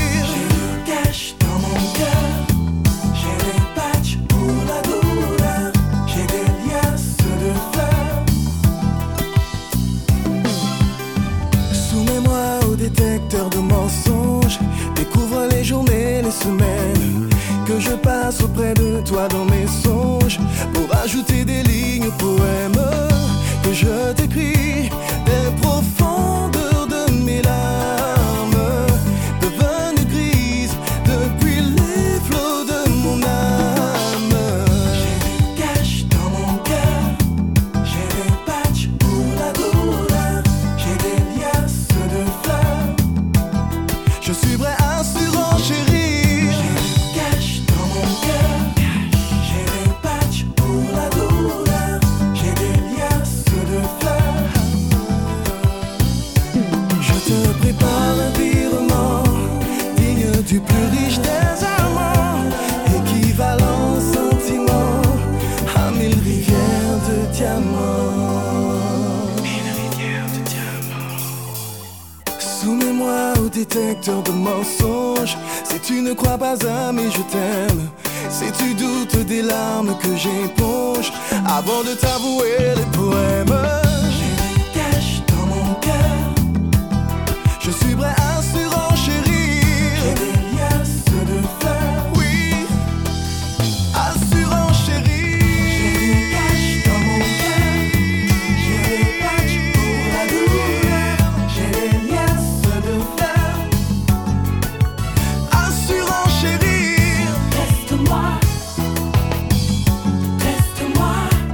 Détecteur de mensonges, découvre les journées, les semaines que je passe auprès de toi dans mes songes pour ajouter des lignes poèmes que je t'écris des profondeurs de mes larmes devenues grises depuis les flots de mon âme. J'ai du cash dans mon cœur, j'ai des patchs pour la douleur, j'ai des liasses de fleurs. Je suis prêt à surenchérir. J'ai du cash dans mon cœur, j'ai des patchs pour la douleur, j'ai des liasses de fleurs. Je te prépare un virement digne du plus riche des amants, équivalent sentiment à mille rivières de diamants. Mille rivières de diamants. Soumets-moi au détecteur de mensonges. Si tu ne crois pas à mais je t'aime. Si tu doutes des larmes que j'éponge avant de t'avouer les poèmes. J'ai du cash dans mon cœur, je suis prêt à surenchérir. J'ai des liasses de fleurs, oui, à surenchérir. J'ai du cash dans mon cœur, j'ai des patchs pour la douleur, j'ai des liasses de fleurs, à surenchérir. Teste-moi, teste-moi,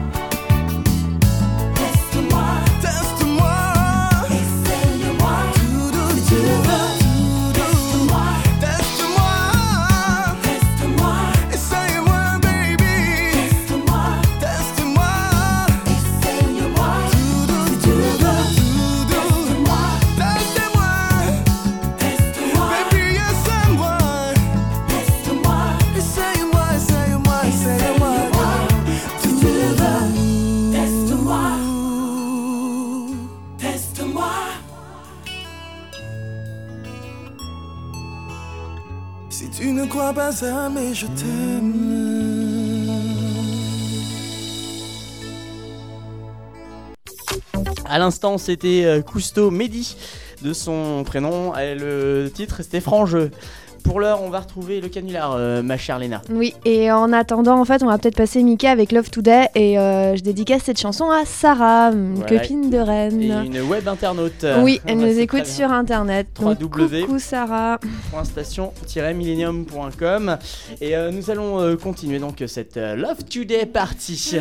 teste-moi, teste-moi, essaye-moi, tout doux, si tu le veux. Teste-moi, teste-moi, teste-moi, essaye-moi, baby. Teste-moi, teste-moi, essaye-moi, tout doux, si tu le veux. Teste-moi, teste-moi, teste-moi, baby, essaye-moi. Teste-moi, essaye-moi, essaye-moi, essaye-moi, si tu le veux. Teste-moi, teste-moi. Si tu ne crois pas à mais je t'aime. À l'instant, c'était euh, Cousteau Mehdi de son prénom. Et le titre, c'était Frange. Pour l'heure, on va retrouver le canular, euh, ma chère Léna. Oui, et en attendant, en fait, on va peut-être passer Mika avec Love Today et euh, je dédicace cette chanson à Sarah, une Voilà. copine de Rennes. Et une web internaute. Oui, elle Ouais, nous c'est écoute très sur bien. internet. Donc, www. coucou Sarah. station tiret millennium point com. Et euh, nous allons euh, continuer donc cette euh, Love Today partie.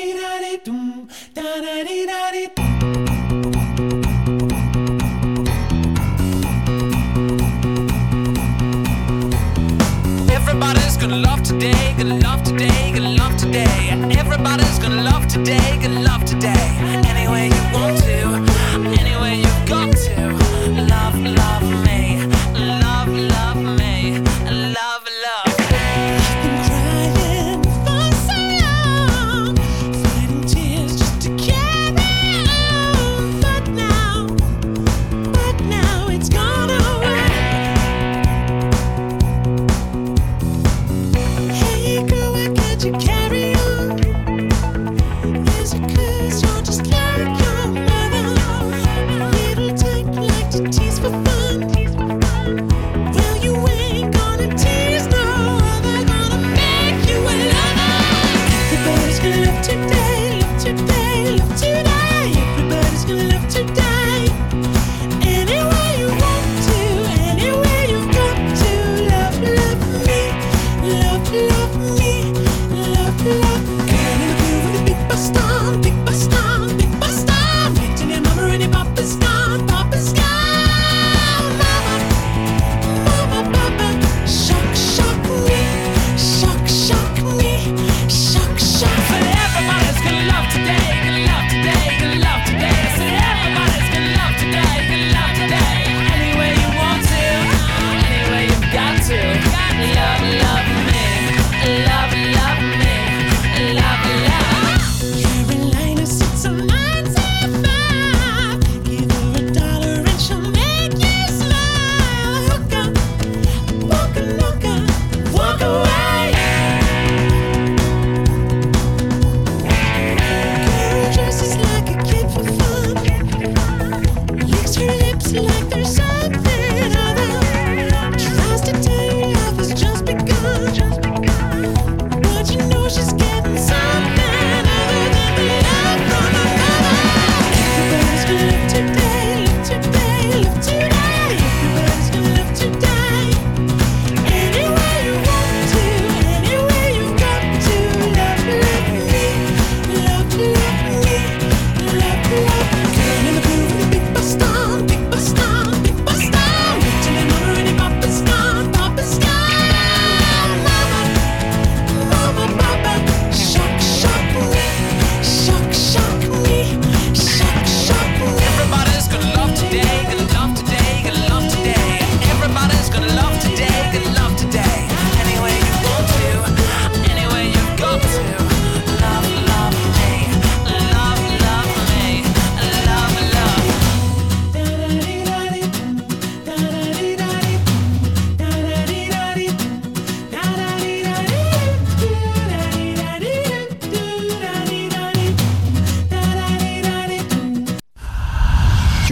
Everybody's gonna love today, gonna love today, gonna love today. Everybody's gonna love today, gonna love today. Any way you want to, any way you've got to. Love, love me, love, love me, love, love me. I've been crying for so long, fighting tears just to carry on. But now, but now it's gone away. Hey girl, why can't you carry on?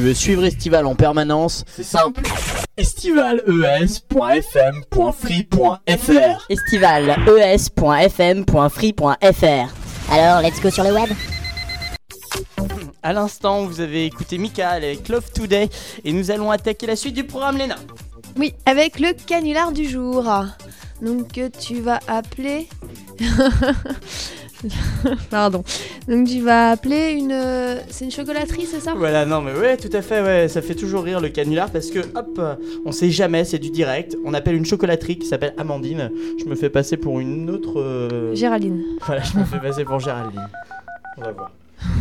veux suivre Estival en permanence, c'est simple. estival e s point f m point free point f r estival e s point f m point free point f r. Alors, let's go sur le web. À l'instant, vous avez écouté Mika avec Love Today et nous allons attaquer la suite du programme, Léna. Oui, avec le canular du jour. Donc tu vas appeler... Pardon. Donc tu vas appeler une... C'est une chocolaterie, c'est ça ? Voilà, non mais ouais, tout à fait, ouais, ça fait toujours rire le canular parce que, hop, on sait jamais, c'est du direct. On appelle une chocolaterie qui s'appelle Amandine. Je me fais passer pour une autre... Euh... Géraldine. Voilà, je me fais passer pour Géraldine. On va voir.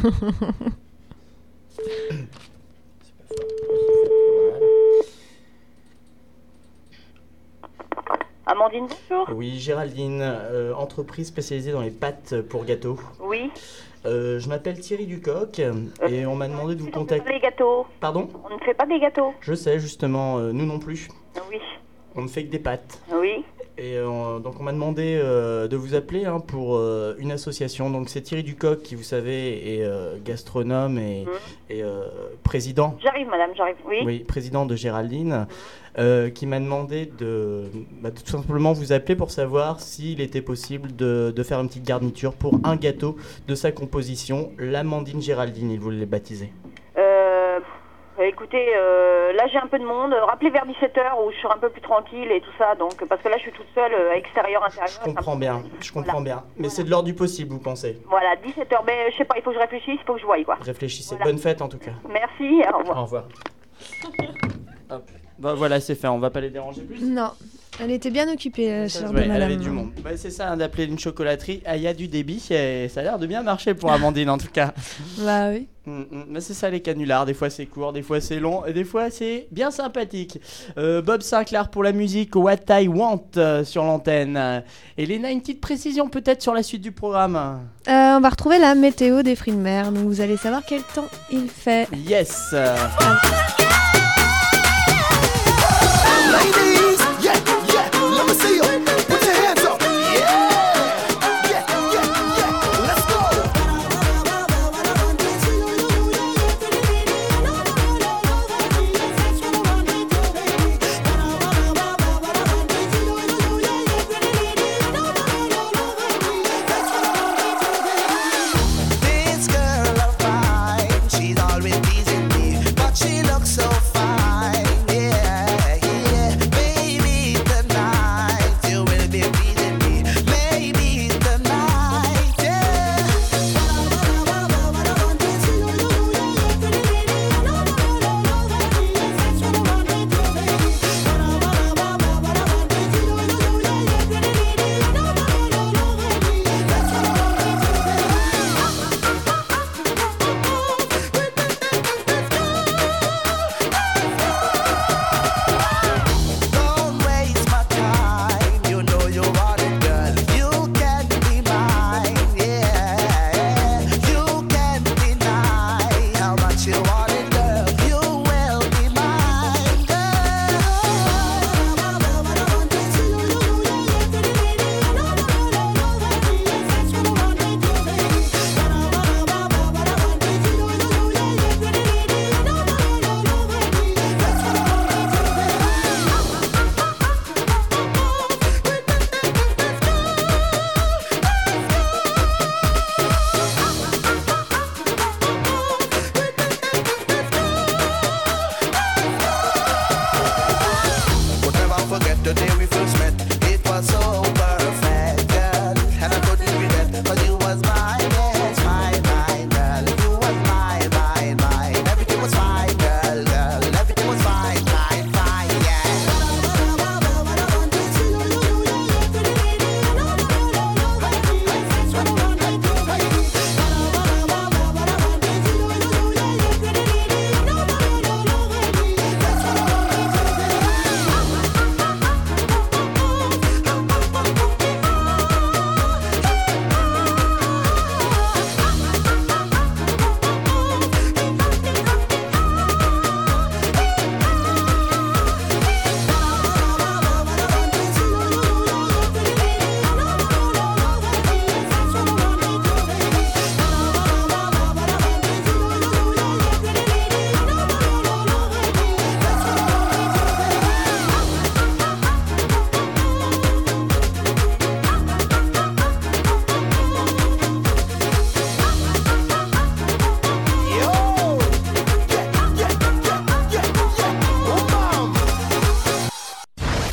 Amandine, bonjour. Oui, Géraldine, euh, entreprise spécialisée dans les pâtes pour gâteaux. Oui. Euh, je m'appelle Thierry Ducoq et on m'a demandé de vous contacter. On ne fait pas des gâteaux. Pardon ? On ne fait pas des gâteaux. Je sais, justement, euh, nous non plus. Oui. On ne fait que des pâtes. Oui. Et euh, donc on m'a demandé euh, de vous appeler hein, pour euh, une association. Donc c'est Thierry Ducoq qui, vous savez, est euh, gastronome et, mmh. et euh, président. J'arrive, madame, j'arrive. Oui. Oui, président de Géraldine, mmh. euh, qui m'a demandé de, bah, de tout simplement vous appeler pour savoir s'il était possible de, de faire une petite garniture pour un gâteau de sa composition, l'Amandine Géraldine, il voulait les baptiser. Euh... Écoutez, euh, là j'ai un peu de monde. Rappelez vers dix-sept heures où je serai un peu plus tranquille et tout ça. Donc, parce que là je suis toute seule, euh, extérieur, intérieur. Je comprends bien, je comprends voilà. bien. Mais voilà. C'est de l'ordre du possible, vous pensez ? Voilà, dix-sept heures. Mais je sais pas, il faut que je réfléchisse, il faut que je voie quoi. Réfléchissez. Voilà. Bonne fête en tout cas. Merci, au revoir. Au revoir. Hop. Bah voilà, c'est fait, on va pas les déranger plus. Non. Elle était bien occupée, euh, chère ouais, de elle avait du monde. Bah, c'est ça, hein, d'appeler une chocolaterie. Ah, il y a du débit et ça a l'air de bien marcher pour Amandine en tout cas. Bah oui. Mmh, mmh. Mais c'est ça les canulars, des fois c'est court, des fois c'est long et des fois c'est bien sympathique. Euh, Bob Sinclair pour la musique, What I Want euh, sur l'antenne. Et Léna, une petite précision peut-être sur la suite du programme. Euh, on va retrouver la météo des fruits de mer, donc vous allez savoir quel temps il fait. Yes. Ah.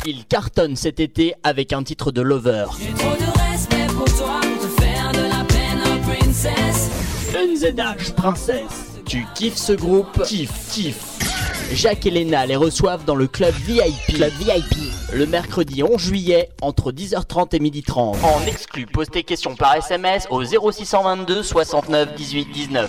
Il cartonne cet été avec un titre de Lover. J'ai trop de respect pour toi pour te faire de la peine, oh princess. N Z H, princesse. Tu kiffes ce groupe? Kiff, kiff. Jacques et Léna les reçoivent dans le club V I P. Club V I P. Le mercredi onze juillet entre dix heures trente et midi trente. En exclu, pose tes questions par S M S au zéro six cent vingt-deux soixante-neuf dix-huit dix-neuf.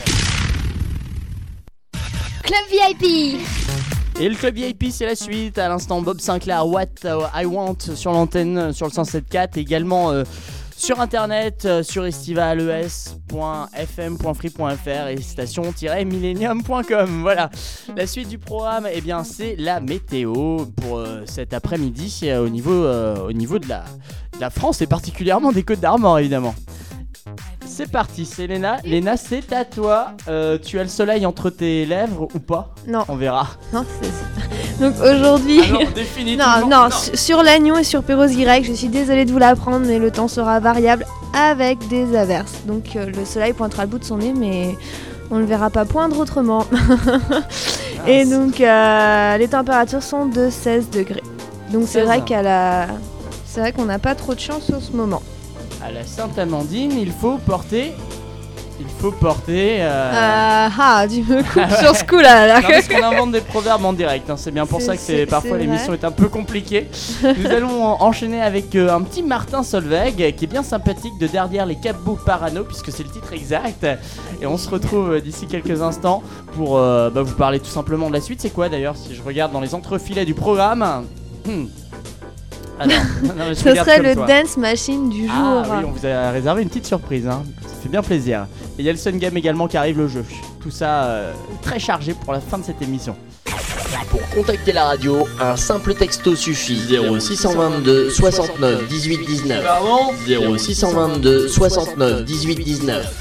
Club V I P. Et le club V I P, c'est la suite. À l'instant, Bob Sinclair, What I Want sur l'antenne, sur le cent sept point quatre. Également euh, sur internet, euh, sur estivalles point f m point free point f r et station tiret millennium point com. Voilà. La suite du programme, eh bien, c'est la météo pour euh, cet après-midi euh, au, niveau, euh, au niveau de la, de la France et particulièrement des Côtes d'Armor, évidemment. C'est parti, c'est Léna. Léna, c'est à toi. Euh, tu as le soleil entre tes lèvres ou pas? Non. On verra. Non, c'est ça. Donc aujourd'hui. Ah non, définitivement. non, non, non. Sur, sur Lannion et sur Perros-Guirec, je suis désolée de vous l'apprendre, mais le temps sera variable avec des averses. Donc euh, le soleil pointera le bout de son nez, mais on ne le verra pas poindre autrement. Et donc euh, les températures sont de seize degrés. Donc c'est vrai qu'à la... c'est vrai qu'on n'a pas trop de chance en ce moment. À la Sainte-Amandine, il faut porter... Il faut porter... Euh... Euh, ah, tu me coupes sur ce coup-là. Là. Non, parce qu'on invente des proverbes en direct. Hein. C'est bien pour C'est- ça que c'est, c'est- parfois c'est l'émission vrai. est un peu compliquée. Nous allons en- enchaîner avec euh, un petit Martin Solveig qui est bien sympathique de Derrière les Cabos Parano, puisque c'est le titre exact. Et on se retrouve euh, d'ici quelques instants pour euh, bah, vous parler tout simplement de la suite. C'est quoi d'ailleurs, si je regarde dans les entrefilets du programme? hmm. Ah non, non, mais je Ce regarde serait comme le toi. dance machine du jour. Ah oui, on vous a réservé une petite surprise, hein. Ça fait bien plaisir. Et il y a le Sun Game également qui arrive, le jeu. Tout ça euh, très chargé pour la fin de cette émission. Pour contacter la radio, un simple texto suffit. zéro six cent vingt-deux soixante-neuf dix-huit dix-neuf. Pardon zéro six cent vingt-deux soixante-neuf dix-huit dix-neuf.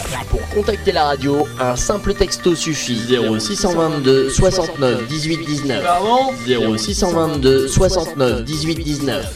Pour contacter la radio, un simple texto suffit. zéro six cent vingt-deux soixante-neuf dix-huit dix-neuf. Pardon ? zéro six cent vingt-deux soixante-neuf dix-huit dix-neuf.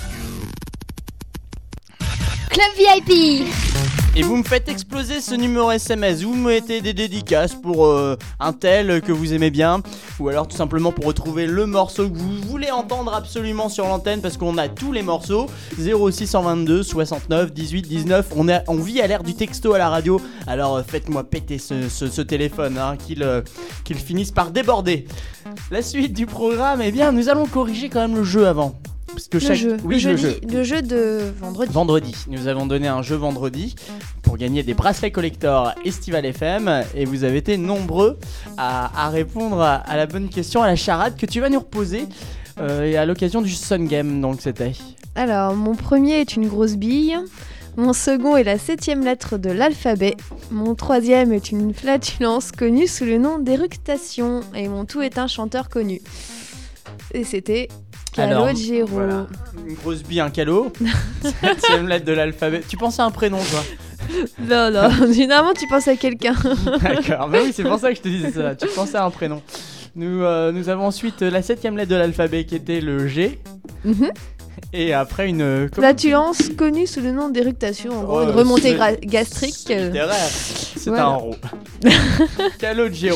Club V I P. Et vous me faites exploser ce numéro S M S. Vous me mettez des dédicaces pour euh, un tel que vous aimez bien, ou alors tout simplement pour retrouver le morceau que vous voulez entendre absolument sur l'antenne, parce qu'on a tous les morceaux. Zéro six cent vingt-deux soixante-neuf dix-huit dix-neuf. On, est, on vit à l'ère du texto à la radio. Alors euh, faites-moi péter ce, ce, ce téléphone, hein, qu'il, euh, qu'il finisse par déborder. La suite du programme, eh bien, nous allons corriger quand même le jeu avant. Parce que Le chaque... jeu, oui, le, le jeudi- jeu. le jeu de vendredi. Vendredi, nous avons donné un jeu vendredi pour gagner des bracelets collector Estival F M, et vous avez été nombreux à, à répondre à, à la bonne question, à la charade que tu vas nous reposer euh, et à l'occasion du Sun Game, donc c'était. Alors, mon premier est une grosse bille. Mon second est la septième lettre de l'alphabet. Mon troisième est une flatulence connue sous le nom d'éructation. Et mon tout est un chanteur connu. Et c'était Calogero. Voilà. Une grosse bille, un calot. Septième lettre de l'alphabet. Tu pensais à un prénom, toi? Non, non, généralement tu penses à quelqu'un. D'accord, bah oui, c'est pour ça que je te disais ça. Tu pensais à un prénom. Nous, euh, nous avons ensuite la septième lettre de l'alphabet qui était le G. Mhm. Et après une... Flatulence connue sous le nom d'éructation. En gros, Oh, une remontée c'est- gra- gastrique. C'est euh, littéraire. C'est voilà. un ro. Calogero.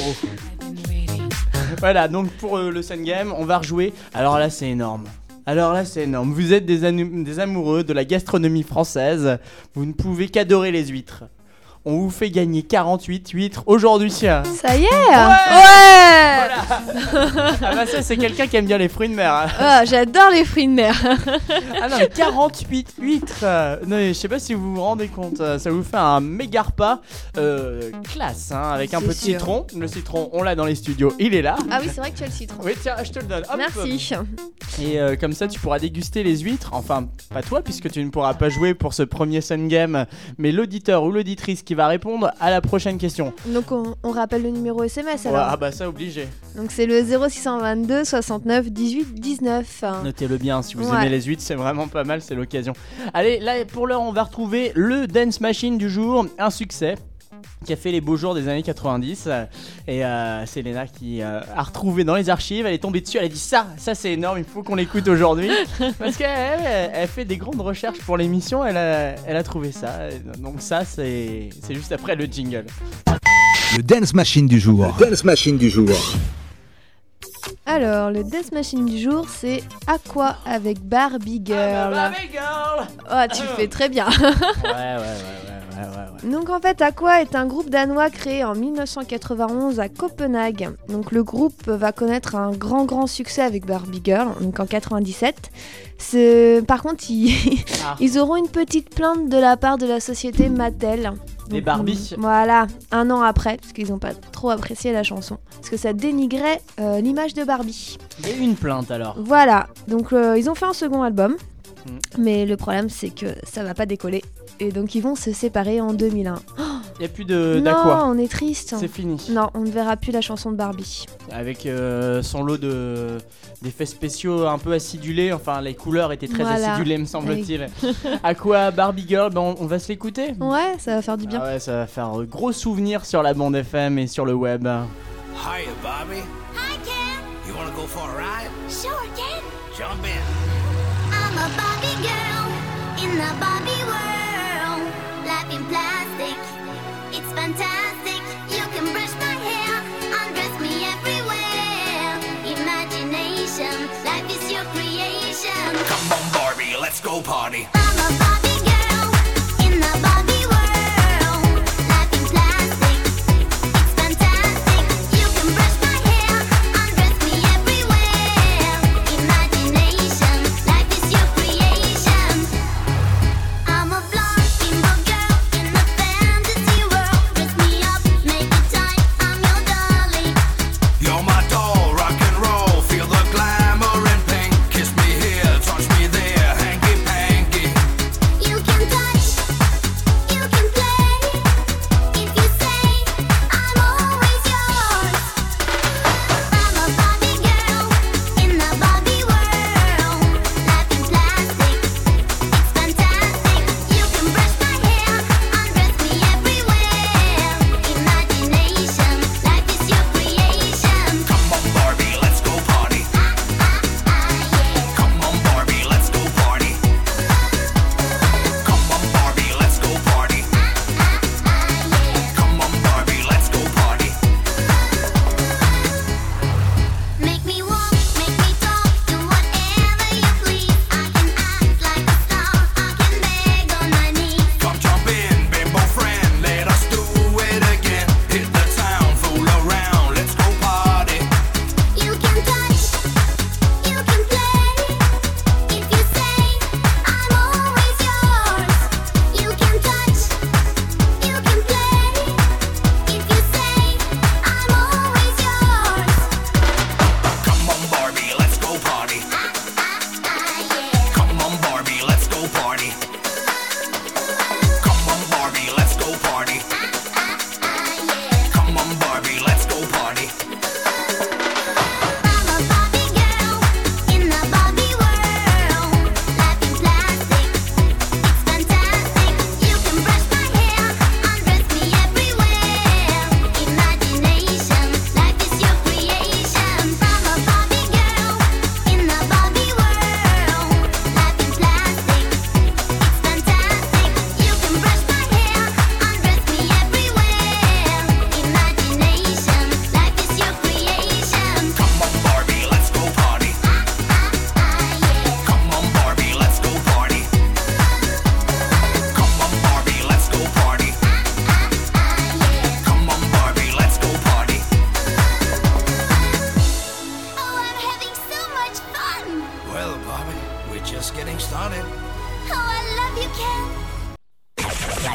Voilà, donc pour euh, le Sun Game, on va rejouer. Alors là, c'est énorme. Alors là, c'est énorme. Vous êtes des, anu- des amoureux de la gastronomie française. Vous ne pouvez qu'adorer les huîtres. On vous fait gagner quarante-huit huîtres aujourd'hui. Ça Ça y est. Ouais. Ouais. Ah bah ça, c'est quelqu'un qui aime bien les fruits de mer. hein. Ah, j'adore les fruits de mer. Ah non, mais quarante-huit huîtres. euh, Non, mais je sais pas si vous vous rendez compte. euh, Ça vous fait un méga repas euh, classe, hein, avec un C'est peu de sûr. citron. Le citron, on l'a dans les studios. Il est là. Ah oui, c'est vrai que tu as le citron. Oui, tiens, je te le donne. Hop. Merci. Et euh, comme ça, tu pourras déguster les huîtres. Enfin, pas toi, puisque tu ne pourras pas jouer pour ce premier Sun Game, mais l'auditeur ou l'auditrice qui va répondre à la prochaine question. Donc on, on rappelle le numéro S M S Ouais, alors. ah bah ça, obligé. Donc c'est le zéro six cent vingt-deux soixante-neuf dix-huit dix-neuf. Notez-le bien, si vous Ouais. aimez les huîtres, c'est vraiment pas mal, c'est l'occasion. Allez, là, pour l'heure, on va retrouver le Dance Machine du jour, un succès qui a fait les beaux jours des années quatre-vingt-dix. Et euh, c'est Léna qui euh, a retrouvé dans les archives, elle est tombée dessus, elle a dit ça, ça c'est énorme, il faut qu'on l'écoute aujourd'hui. Parce qu'elle elle, elle fait des grandes recherches pour l'émission, elle a, elle a trouvé ça. Donc ça, c'est c'est juste après le jingle. Le Dance Machine du jour. Le Dance Machine du jour. Alors le Death Machine du jour c'est Aqua avec Barbie Girl. Barbie Girl. Oh, tu fais très bien. Ouais, ouais, ouais, ouais, ouais, ouais, ouais. Donc en fait Aqua est un groupe danois créé en mille neuf cent quatre-vingt-onze à Copenhague. Donc le groupe va connaître un grand grand succès avec Barbie Girl donc en quatre-vingt-dix-sept. C'est... Par contre ils... Ah. ils auront une petite plainte de la part de la société Mattel. Des Donc, Barbies. Voilà, un an après, parce qu'ils n'ont pas trop apprécié la chanson. Parce que ça dénigrait euh, l'image de Barbie. Et une plainte alors. Voilà, donc euh, ils ont fait un second album. Mm. Mais le problème c'est que ça va pas décoller. Et donc ils vont se séparer en deux mille un. Il n'y a plus de non, d'aqua. on est triste. C'est fini. Non, on ne verra plus la chanson de Barbie. Avec euh, son lot de d'effets spéciaux un peu acidulés. Enfin, les couleurs étaient très Voilà. acidulées, me semble-t-il. À quoi Barbie Girl, ben, on, on va se l'écouter. Ouais, ça va faire du bien. Ah ouais, ça va faire euh, gros souvenir sur la bande F M et sur le web. Hiya, Bobby. Hi, Ken. You wanna go for a ride? Sure, Ken. Jump in. I'm a Barbie girl in the Barbie world. Life in plastic, it's fantastic. You can brush my hair, undress me everywhere. Imagination, life is your creation. Come on, Barbie, let's go party. I'm a Barbie girl in the Barbie world. Life in plastic, it's fantastic. You can brush my hair, undress me everywhere. Imagination, life is your creation. I'm a blonde bimbo girl in a fantasy world. Dress me up, make it tight, I'm your dolly. You're my doll, rock and roll. Feel the glamour and pink. Kiss me here, touch me there. Hanky panky.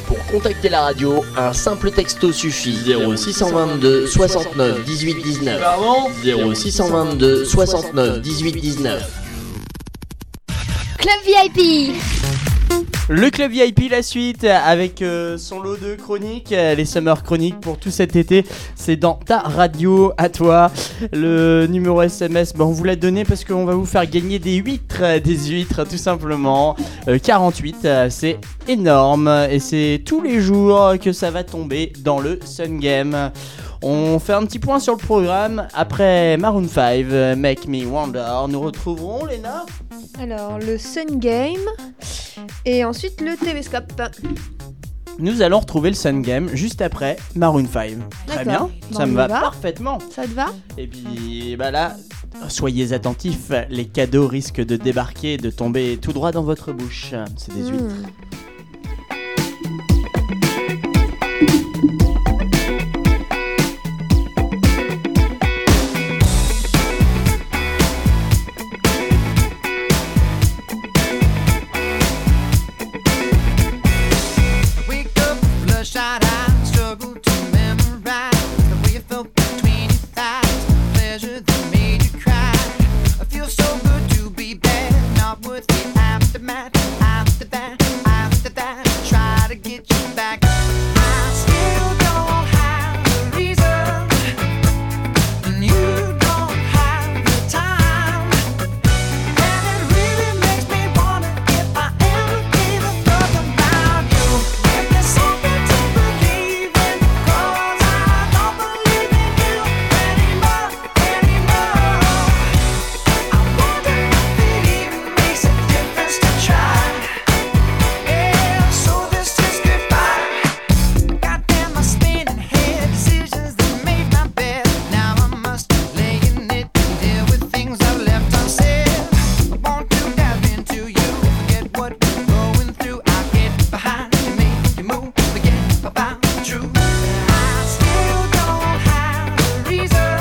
Pour contacter la radio, un simple texto suffit. zéro six cent vingt-deux soixante-neuf dix-huit dix-neuf. zéro six cent vingt-deux soixante-neuf dix-huit dix-neuf. Club V I P. Le Club V I P, la suite, avec euh, son lot de chroniques, euh, les Summer Chroniques pour tout cet été. C'est dans ta radio, à toi. Le numéro S M S, bah, on vous l'a donné parce qu'on va vous faire gagner des huîtres, euh, des huîtres tout simplement. Euh, quarante-huit, euh, c'est énorme. Et c'est tous les jours que ça va tomber dans le Sun Game. On fait un petit point sur le programme. Après Maroon five, euh, Make Me Wonder, nous retrouverons Léna. Alors, le Sun Game et ensuite le T V Scope. Nous allons retrouver le Sun Game juste après Maroon five. Très bien, D'accord. Bon, ça on me y va, va. parfaitement. Ça te va? Et puis bah là, soyez attentifs, les cadeaux risquent de débarquer et de tomber tout droit dans votre bouche. C'est des huîtres. Hmm. Wake up, bloodshot eyes, struggle to memorize the way you felt between your thighs, pleasure that made you cry. I feel so good to be bad, not worth the aftermath. After that, after that, try to get you back. I still don't have the reason, and you don't have the time, and it really makes me wonder if I ever gave a fuck about you. If there's something to believe in, 'cause I don't believe in you anymore, anymore. I wonder if it even makes a difference to try. Yeah, so this is goodbye. Goddamn, my spinning head, decisions that made my bed. Now I must lay in it and deal with things I've left unsaid. I want to dive into you, forget what we're going through. I get behind you, make you move, forget about the truth. I still don't have the reason,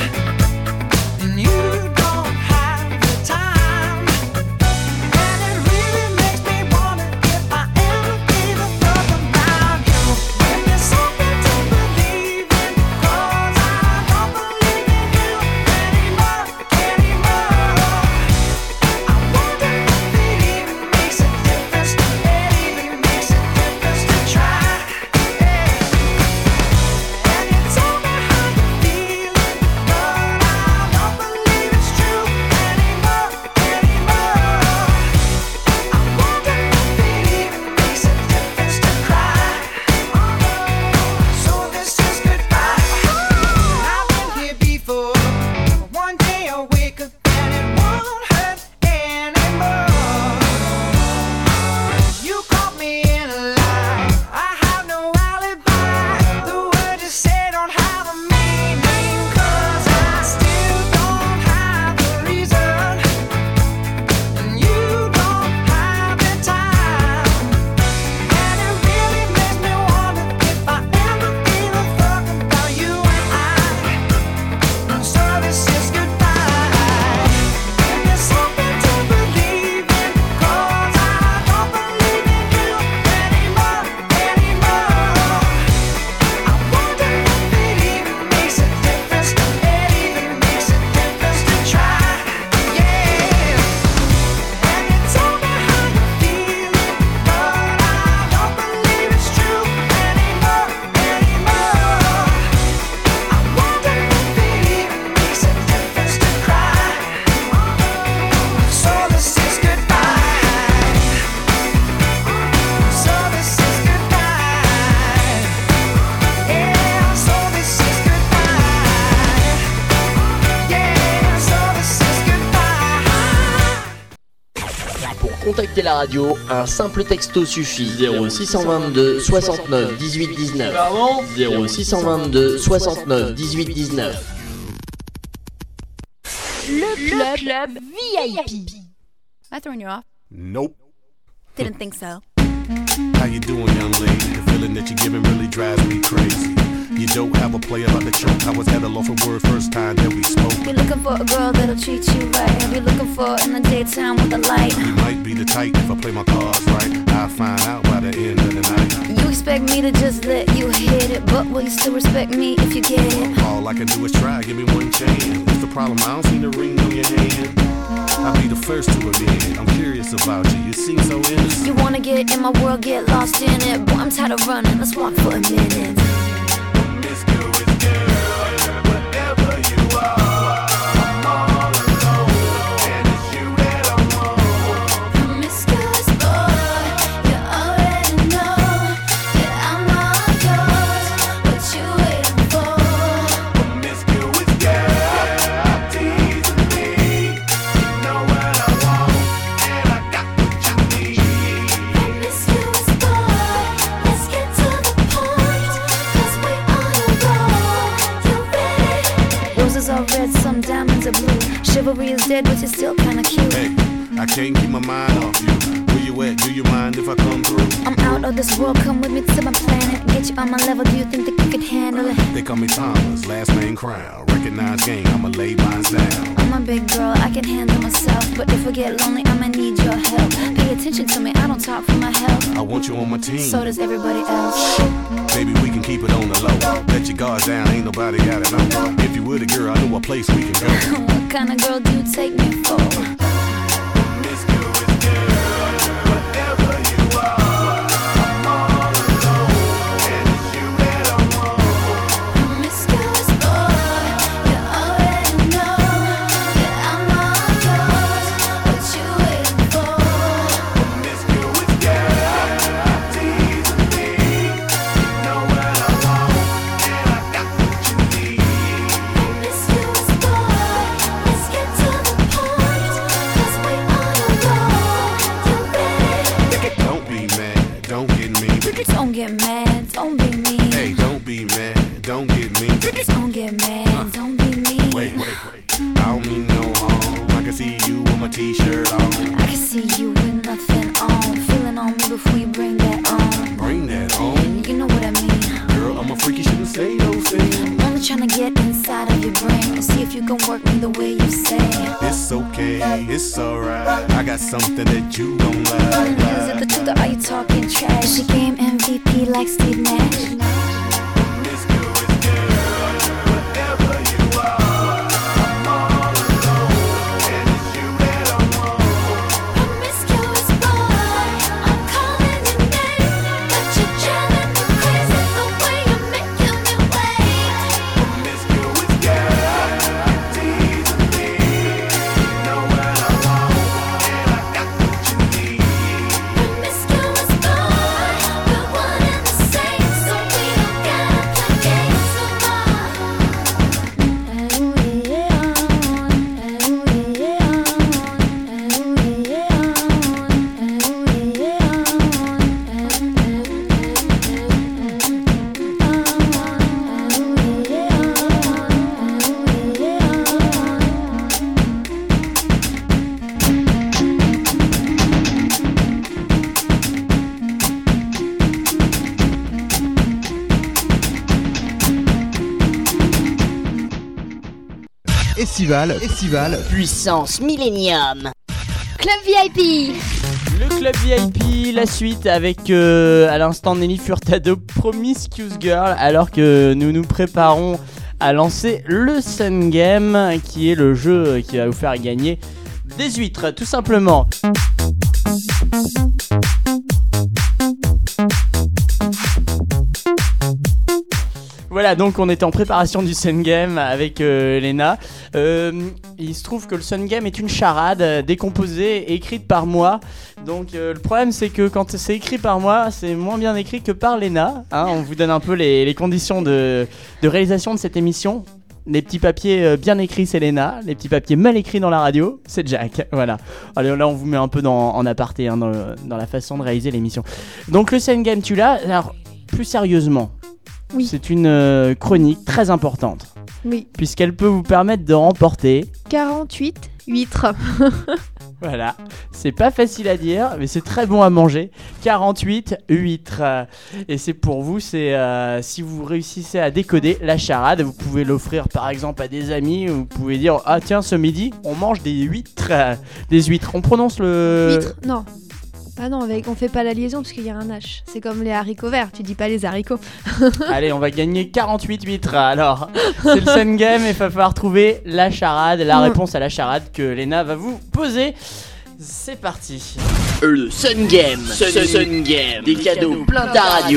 and you don't have the time, and it really makes me wonder if I ever gave a fuck about you. When there's something to believe in, 'cause I don't believe in you anymore, anymore. I wonder if it even makes a difference, it even makes a difference to try. Yeah. And you tell me how you feel, but I don't believe it's true anymore, anymore. I wonder if it even makes a difference to cry. So this is goodbye. I've been here before. One day I'll wake up and it won't hurt anymore. You caught me in a lie. I have no alibi. The words you say don't have a meaning, 'cause I still don't have the reason, and you don't have the time, and it really makes me wonder if I ever gave a fuck about you and I. So this is goodbye. And there's something to believe in, 'cause I don't believe in you anymore, anymore. I wonder if it even makes a difference, it even makes a difference to try. Yeah. And you tell me how you feel, but I don't believe it's true anymore, anymore. I wonder if it even makes a difference to cry. So this is goodbye. So this is goodbye. Yeah, so this is goodbye. Yeah, so this is goodbye. Pour contacter la radio, un simple texto suffit. zéro six cent vingt-deux soixante-neuf dix-huit dix-neuf. zéro six cent vingt-deux soixante-neuf dix-huit dix-neuf. Le club, club V I P. Am I throwing you off? Nope. Didn't think so. How you doing, young lady? The feeling that you're giving really drives me crazy. You don't have a play about the choke. I was at a loss for word first time that we spoke. You're looking for a girl that'll treat you right. I'll be looking for in the daytime with the light. You might be the type if I play my cards right. I'll find out by the end of the night. You me to just let you hit it, but will you still respect me if you get it? All I can do is try, give me one chance. What's the problem? I don't see the ring on your hand. I'll be the first to admit, I'm curious about you. You seem so innocent. You wanna get in my world, get lost in it. Boy, I'm tired of running, let's walk for a minute. Promiscuous boy, you already know that I'm all yours. What you waiting for? Promiscuous girl, teasing me. You know what I want, and I got what you need. Promiscuous boy, let's get to the point, 'cause we on a roll. You ready? Roses are red, some diamonds are blue. Chivalry is dead, but you're still kinda cute. Hey, I can't keep my mind off you. Where you at? Do you mind if I come through? I'm out of this world, come with me to my planet. Get you on my level, do you think that you could handle it? They call me Thomas, last name Crown. Recognize game, I'ma lay mine down. I'm a big girl, I can handle myself. But if I get lonely, I'ma need your help. Pay attention to me, I don't talk for my health. I want you on my team. So does everybody else. Baby, we can keep it on the low. Let your guard down, ain't nobody got it on. If you were the girl, I know a place we can go. What kind of girl do you take me for? Promiscuous boy, you already know that I'm all yours. What you waiting for? Promiscuous girl, teasing me. You know what I want, and I got what you need. Promiscuous boy, let's get to the point, 'cause we on a roll. You ready? Don't be mad, don't get me. Don't get mad, don't be mean. Hey, don't be mad, don't get me. Don't get mad, don't be mean. Wait, wait, wait. I don't mean no harm. I can see you with my t-shirt on. I can see you with nothing on. Feeling on me before you bring that on. Bring that on. You know what I mean. Girl, I'm a freak, you shouldn't say those things. I'm only trying to get inside of your brain and see if you can work me the way you say. It's okay, it's alright. I got something that you don't like. Is it the truth or are you talking trash? Is she game M V P like Steve Nash? Promiscuous boy, I'm calling your name, but you're driving me crazy the way you're making me wait. Promiscuous girl, teasing me. You know what I want, and I got what you need. Promiscuous boy, we're one and the same, so we don't gotta play games no more. Oh yeah, oh yeah, Estival, Estival, Puissance Millennium. Club V I P. Le club V I P, la suite avec euh, à l'instant Nelly Furtado, Promiscuous Girl, alors que nous nous préparons à lancer le Sun Game, qui est le jeu qui va vous faire gagner des huîtres, tout simplement. Voilà, donc on était en préparation du Sun Game avec euh, Léna. Euh, il se trouve que le Sun Game est une charade euh, décomposée, écrite par moi. Donc euh, le problème c'est que quand c'est écrit par moi, c'est moins bien écrit que par Léna. Hein, on vous donne un peu les, les conditions de, de réalisation de cette émission. Les petits papiers euh, bien écrits, c'est Léna. Les petits papiers mal écrits dans la radio, c'est Jack. Voilà. Allez, là, on vous met un peu dans, en aparté hein, dans, le, dans la façon de réaliser l'émission. Donc le Sun Game, tu l'as. Alors, plus sérieusement, oui. C'est une euh, chronique très importante. Oui. Puisqu'elle peut vous permettre de remporter quarante-huit huîtres. Voilà, c'est pas facile à dire, mais c'est très bon à manger. quarante-huit huîtres. Et c'est pour vous, c'est euh, si vous réussissez à décoder la charade, vous pouvez l'offrir par exemple à des amis. Vous pouvez dire ah tiens, ce midi, on mange des huîtres, euh, des huîtres. On prononce le Huîtres, non. Ah non, avec, on fait pas la liaison parce qu'il y a un H. C'est comme les haricots verts, tu dis pas les haricots. Allez, on va gagner quarante-huit huîtres. Alors, c'est le Sun Game et il va falloir trouver la charade, la Ouais. réponse à la charade que Léna va vous poser. C'est parti. Le Sun Game, Sun, Sun, Sun Game, des cadeaux plein ta radio.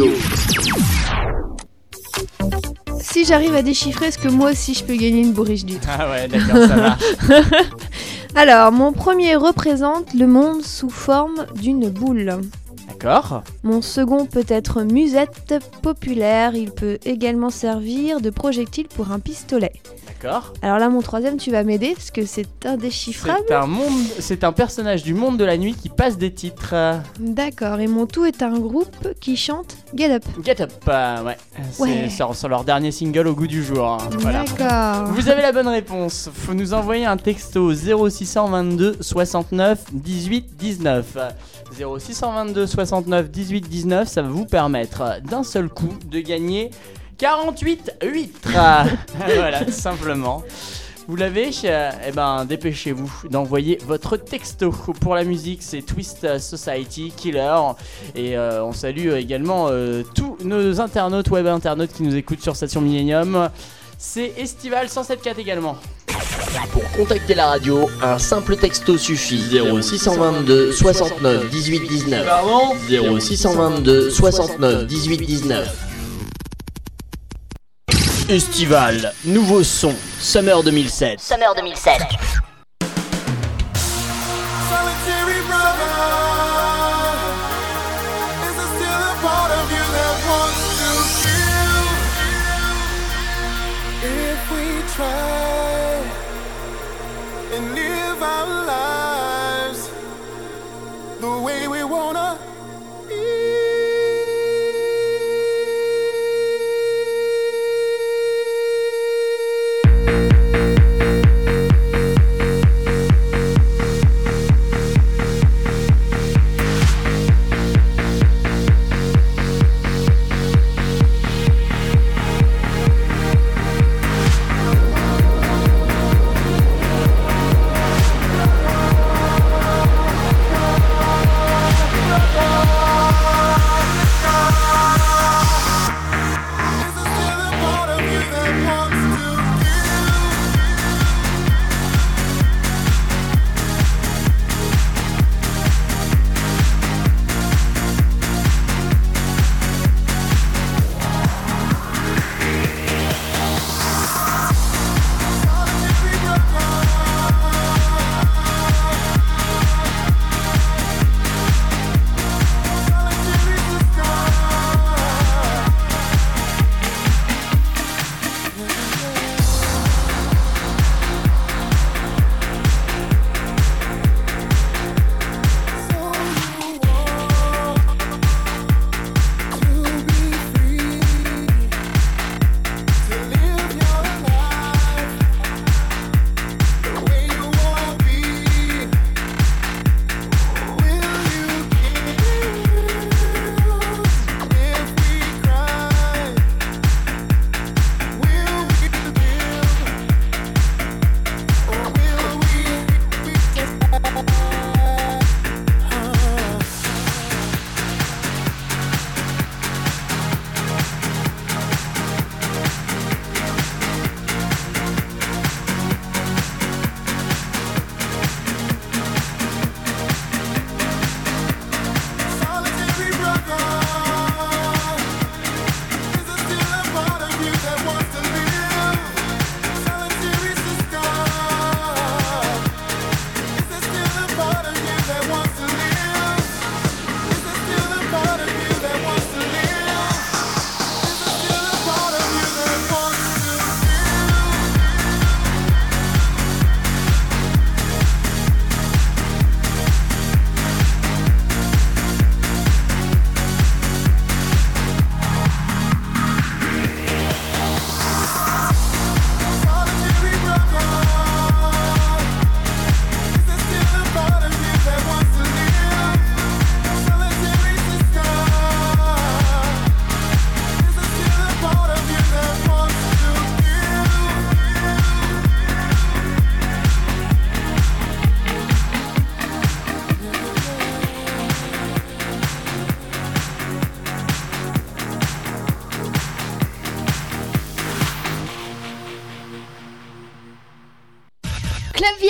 Si j'arrive à déchiffrer, est-ce que moi aussi je peux gagner une bourriche d'huîtres? Ah ouais, d'accord, ça marche. Alors, mon premier représente le monde sous forme d'une boule. D'accord. Mon second peut être musette populaire. Il peut également servir de projectile pour un pistolet. D'accord. Alors là, mon troisième, tu vas m'aider parce que c'est indéchiffrable. C'est un monde, c'est un personnage du monde de la nuit qui passe des titres. D'accord, et mon tout est un groupe qui chante Get Up. Get Up, euh, ouais. C'est Ouais. sur, sur leur dernier single Au goût du jour. hein. Voilà. D'accord. Vous avez la bonne réponse. Faut nous envoyer un texto zéro six cent vingt-deux soixante-neuf dix-huit dix-neuf. zéro six cent vingt-deux soixante-neuf dix-huit dix-neuf, ça va vous permettre d'un seul coup de gagner quarante-huit huîtres. Voilà, tout simplement. Vous l'avez? Eh ben, dépêchez-vous d'envoyer votre texto. Pour la musique, c'est Twist Society Killer. Et euh, on salue également euh, tous nos internautes, web internautes qui nous écoutent sur Station Millennium. C'est Estival cent sept quatre également. Pour contacter la radio, un simple texto suffit. zéro six cent vingt-deux soixante-neuf dix-huit dix-neuf. Pardon? zéro six cent vingt-deux soixante-neuf dix-huit dix-neuf. Estival, nouveau son, Summer deux mille sept. Summer deux mille sept. Solitary brother, is there still a part of you that wants to feel? If we try and live our lives the way we wanna.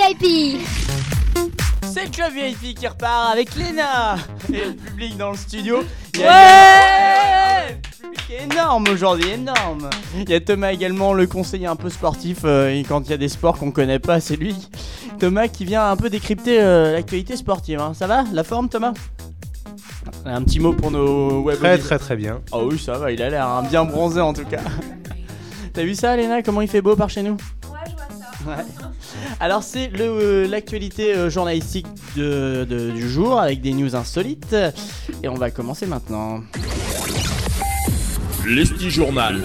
I P. C'est le club V I P qui repart avec Léna et le public dans le studio. Il y a- Ouais Ouais, le public est énorme aujourd'hui, énorme. Il y a Thomas également, le conseiller un peu sportif. euh, et quand il y a des sports qu'on connaît pas, c'est lui. Thomas qui vient un peu décrypter euh, l'actualité sportive. hein. Ça va, la forme, Thomas? Un petit mot pour nos web. Très très très bien. Ah oui, ça va, il a l'air hein, bien bronzé en tout cas. T'as vu ça, Léna? Comment il fait beau par chez nous? Ouais, je vois ça. Ouais. Alors c'est le, euh, l'actualité euh, journalistique de, de- du jour avec des news insolites et on va commencer maintenant. L'Esti Journal.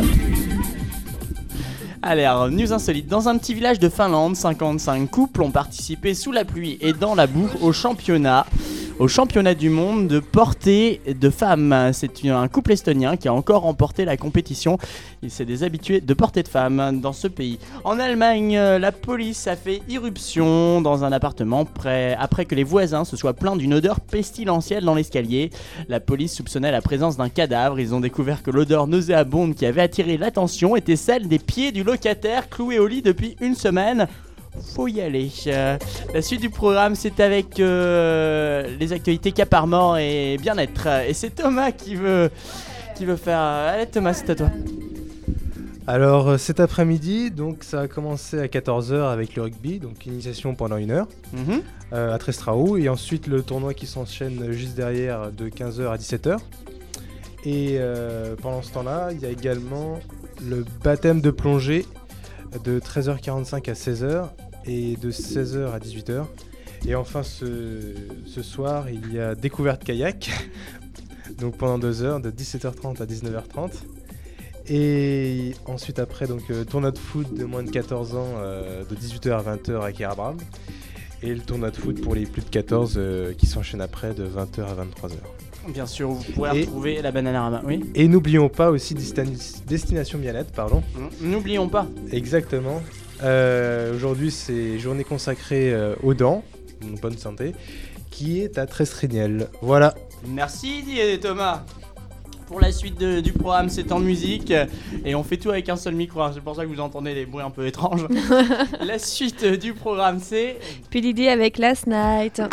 Allez, alors, news insolite. Dans un petit village de Finlande, cinquante-cinq couples ont participé sous la pluie et dans la boue au championnat, au championnat du monde de portée de femmes. C'est un couple estonien qui a encore remporté la compétition. Il s'est des habitués de portée de femmes dans ce pays. En Allemagne, la police a fait irruption dans un appartement près, après que les voisins se soient plaints d'une odeur pestilentielle dans l'escalier. La police soupçonnait la présence d'un cadavre. Ils ont découvert que l'odeur nauséabonde qui avait attiré l'attention était celle des pieds du locataire cloué au lit depuis une semaine. Faut y aller. Euh, la suite du programme, c'est avec euh, les actualités Caparmort et bien-être. Et c'est Thomas qui veut, qui veut faire. Allez, Thomas, c'est à toi. Alors euh, cet après-midi, donc ça a commencé à quatorze heures avec le rugby, donc initiation pendant une heure Mhm. euh, à Trestraou, et ensuite le tournoi qui s'enchaîne juste derrière de quinze heures à dix-sept heures. Et euh, pendant ce temps-là, il y a également le baptême de plongée de treize heures quarante-cinq à seize heures et de seize heures à dix-huit heures. Et enfin ce, ce soir, il y a découverte kayak, donc pendant deux heures de dix-sept heures trente à dix-neuf heures trente. Et ensuite après donc euh, tournoi de foot de moins de quatorze ans euh, de dix-huit heures à vingt heures à Kerabram. Et le tournoi de foot pour les plus de quatorze euh, qui s'enchaîne après de vingt heures à vingt-trois heures. Bien sûr, vous pourrez Et- retrouver la Bananarama. Oui. Et n'oublions pas aussi Destin- Destination Bien-être, pardon. N'oublions pas. Exactement. Euh, Aujourd'hui c'est journée consacrée euh, aux dents, une bonne santé, qui est à Trestrignel. Voilà. Merci Thomas. Pour la suite de- du programme, c'est en musique et on fait tout avec un seul micro. hein. C'est pour ça que vous entendez des bruits un peu étranges. La suite du programme, c'est P. Diddy avec Last Night.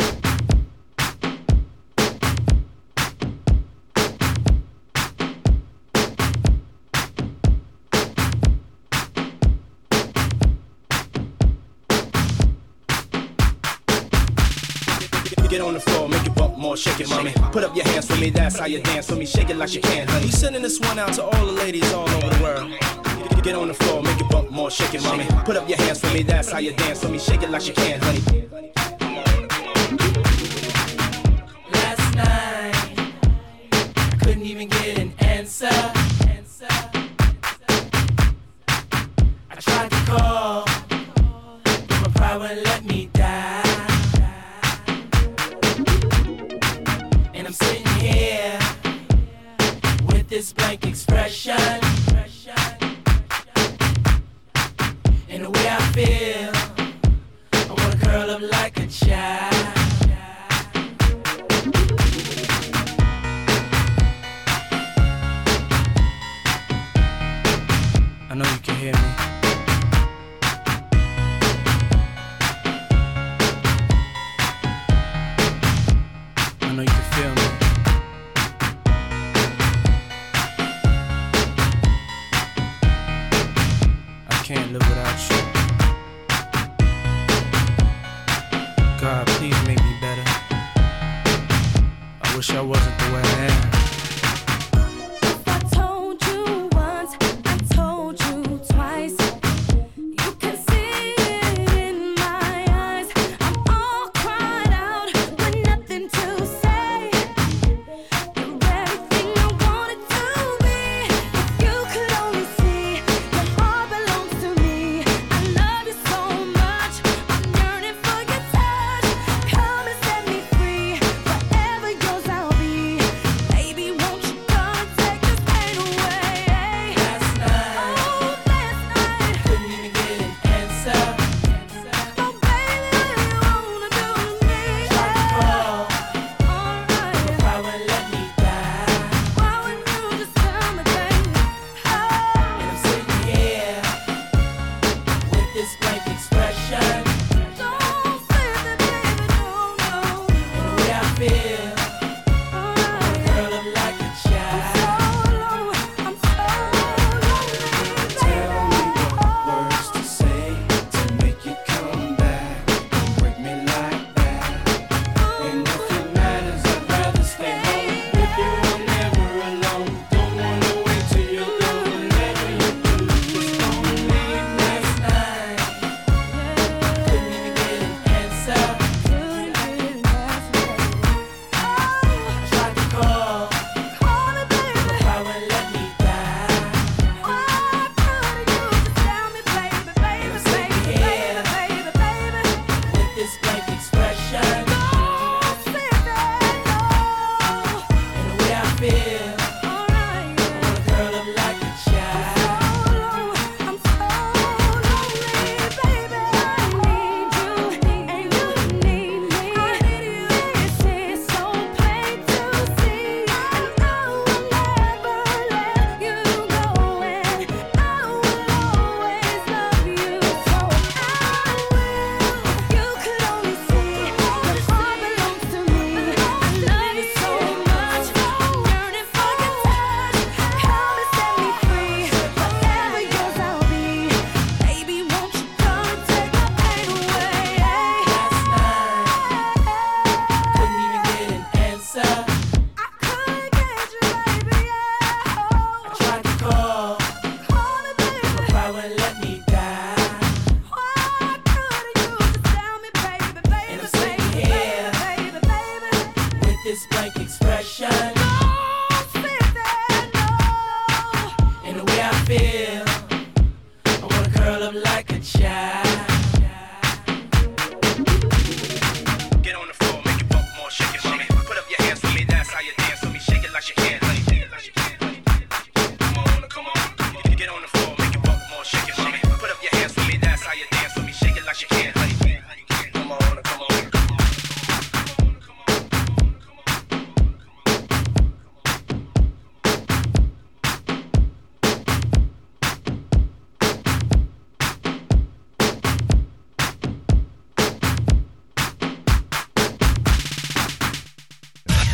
Get on the floor, make it bump more, shake it, mommy. Put up your hands for me, that's how you dance for me. Shake it like you can, honey. We sending this one out to all the ladies all over the world. Get on the floor, make it bump more, shake it, mommy. Put up your hands for me, that's how you dance for me. Shake it like you can, honey. Last night, I couldn't even get an answer. I tried to call, but my pride wouldn't let me die. And I'm sitting here with this blank expression. And the way I feel, I wanna curl up like a child. I know you can hear me. I know you can feel me. I can't live without you. God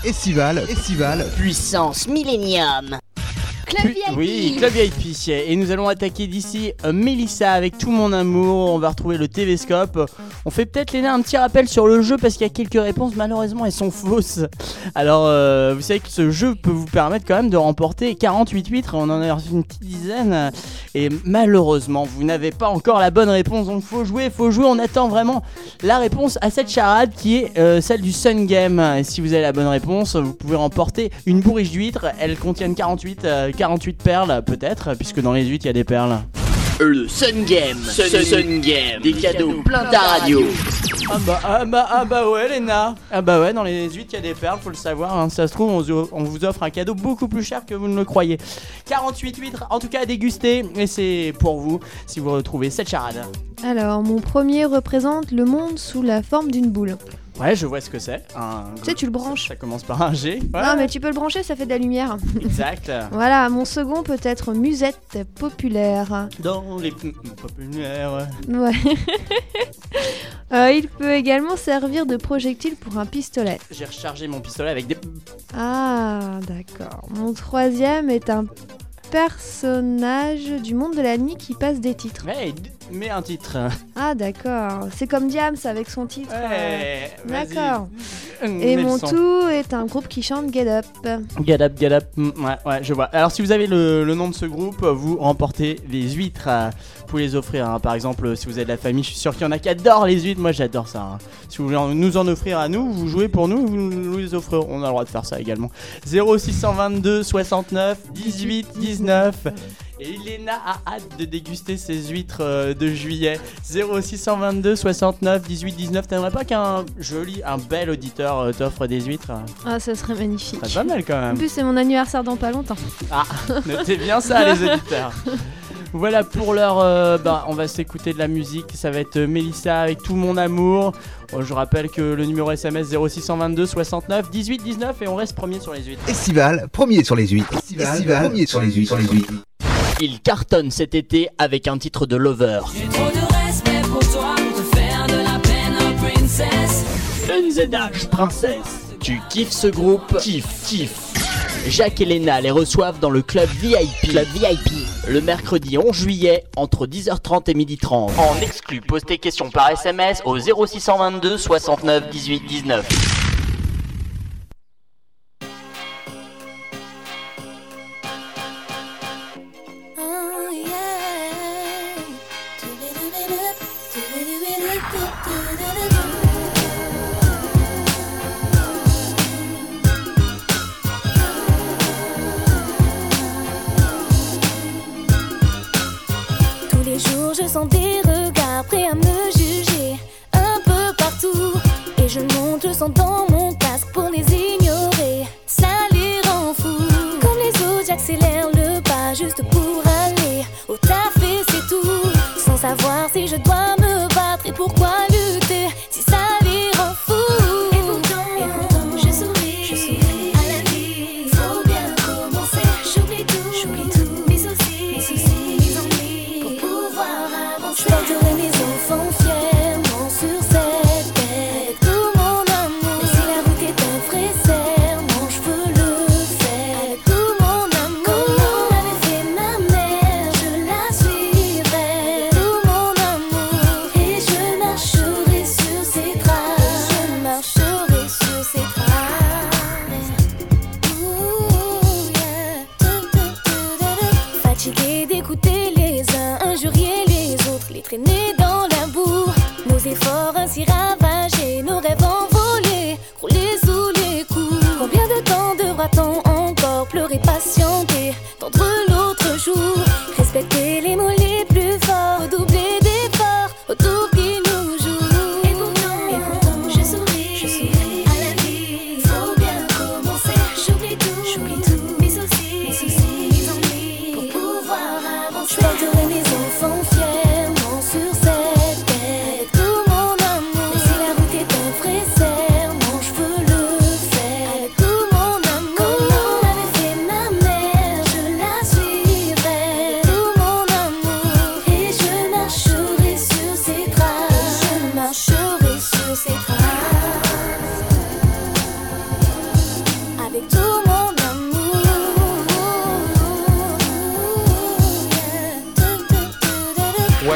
Estival, estival. Puissance Millennium. Club V I P. Oui, Club V I P. Et nous allons attaquer d'ici euh, Mélissa avec tout mon amour. On va retrouver le T V Scope. On fait peut-être Léna un petit rappel sur le jeu parce qu'il y a quelques réponses, malheureusement elles sont fausses. Alors euh, vous savez que ce jeu peut vous permettre quand même de remporter quarante-huit huîtres. On en a reçu une petite dizaine. Et malheureusement vous n'avez pas encore la bonne réponse. Donc faut jouer, faut jouer. On attend vraiment la réponse à cette charade qui est euh, celle du Sun Game. Et si vous avez la bonne réponse, vous pouvez remporter une bourriche d'huîtres. Elles contiennent quarante-huit, euh, quarante-huit perles peut-être, puisque dans les huîtres il y a des perles. Le Sun Game, Sun, Sun, Sun Game, des cadeaux plein ta radio. Ah bah, ah bah, ah bah ouais Léna. Ah bah ouais, dans les huîtres il y a des perles, faut le savoir, hein. Ça se trouve on, on vous offre un cadeau beaucoup plus cher que vous ne le croyez. quarante-huit huîtres en tout cas à déguster, et c'est pour vous si vous retrouvez cette charade. Alors, mon premier représente le monde sous la forme d'une boule. Ouais, je vois ce que c'est. Un... Tu sais, tu le branches. Ça commence par un G. Ouais. Non, mais tu peux le brancher, ça fait de la lumière. Exact. Voilà, mon second peut être musette populaire. Dans les populaires. Ouais. euh, il peut également servir de projectile pour un pistolet. J'ai rechargé mon pistolet avec des... Ah, d'accord. Mon troisième est un personnage du monde de la nuit qui passe des titres. Ouais, mets un titre. Ah, d'accord. C'est comme Diams avec son titre. Ouais, euh... D'accord. Vas-y. Et Mets mon le son. tout est un groupe qui chante Get Up. Get Up, Get Up. Mm, ouais, ouais, je vois. Alors, si vous avez le, le nom de ce groupe, vous remportez les huîtres. euh, Vous pouvez les offrir, hein. Par exemple, si vous avez de la famille, je suis sûr qu'il y en a qui adorent les huîtres. Moi, j'adore ça, hein. Si vous voulez en- nous en offrir à nous, vous jouez pour nous, vous nous les offrez. On a le droit de faire ça également. zéro six cent vingt-deux soixante-neuf dix-huit dix-neuf. Et Léna a hâte de déguster ces huîtres euh, de juillet. zéro six cent vingt-deux soixante-neuf dix-huit dix-neuf. T'aimerais pas qu'un joli, un bel auditeur euh, t'offre des huîtres? Ah, ça serait magnifique. C'est pas mal quand En même. plus, c'est mon anniversaire dans pas longtemps. Ah, notez bien ça les auditeurs. Voilà pour l'heure, euh, bah, on va s'écouter de la musique. Ça va être euh, Mélissa avec tout mon amour. Oh, je rappelle que le numéro S M S zéro six cent vingt-deux soixante-neuf dix-huit dix-neuf et on reste premier sur les huîtres. Estival, premier sur les huîtres. Estival, premier sur les huîtres. Sur les huîtres. Il cartonne cet été avec un titre de Lover. J'ai trop de respect pour toi, pour te faire de la peine, oh princess. N Z H Princesse. Tu kiffes ce groupe? Kiff, kiff. Jacques et Léna les reçoivent dans le club V I P. Club V I P. Le mercredi onze juillet entre dix heures trente et midi trente. En exclu, pose tes questions par S M S au zéro six cent vingt-deux soixante-neuf dix-huit dix-neuf. Oh yeah. Tous les jours je sens des regards prêts à me juger un peu partout. Et je monte le son dans mon casque pour les ignorer. Ça les rend fous. Comme les autres j'accélère le pas juste pour aller au taf et c'est tout. Sans savoir si je dois me battre et pourquoi lutter si ça les rend fous. Et pourtant, et pourtant je souris, je souris à la vie. Faut bien commencer. J'oublie tout, j'oublie tout. Mes soucis, mes soucis, mes ennuis. Pour pouvoir avancer, je porterai mes enfants fièrement sur cette tête. Tout mon amour, mais si la route est un vrai serment, je veux le faire. Tout mon amour, comme on avait fait ma mère, je la suivrai. Tout mon amour, et je marcherai sur ses traces. Je marcherai sur ses traces. Ouh, yeah. Fatigué d'écouter les uns injurier les autres, les traîner dans la boue. Nos efforts ainsi ravagés, nos rêves envolés, croulés sous les coups. Combien de temps devra-t-on encore pleurer, patienter, tendre l'autre jour, respecter les mots les plus forts, redoubler d'efforts autour qui nous jouent. Et pourtant, et pourtant je souris, je souris à la vie. Faut bien commencer. J'oublie tout, j'oublie tout. Mes soucis, mes soucis, mes ennuis. Pour pouvoir avancer, je porterai mes enfants fièrement sur cette tête. Tout mon amour, mais si la route est un vrai serment, je veux le faire. Tout mon amour, comme on avait fait ma mère, je la suivrai. Tout mon amour,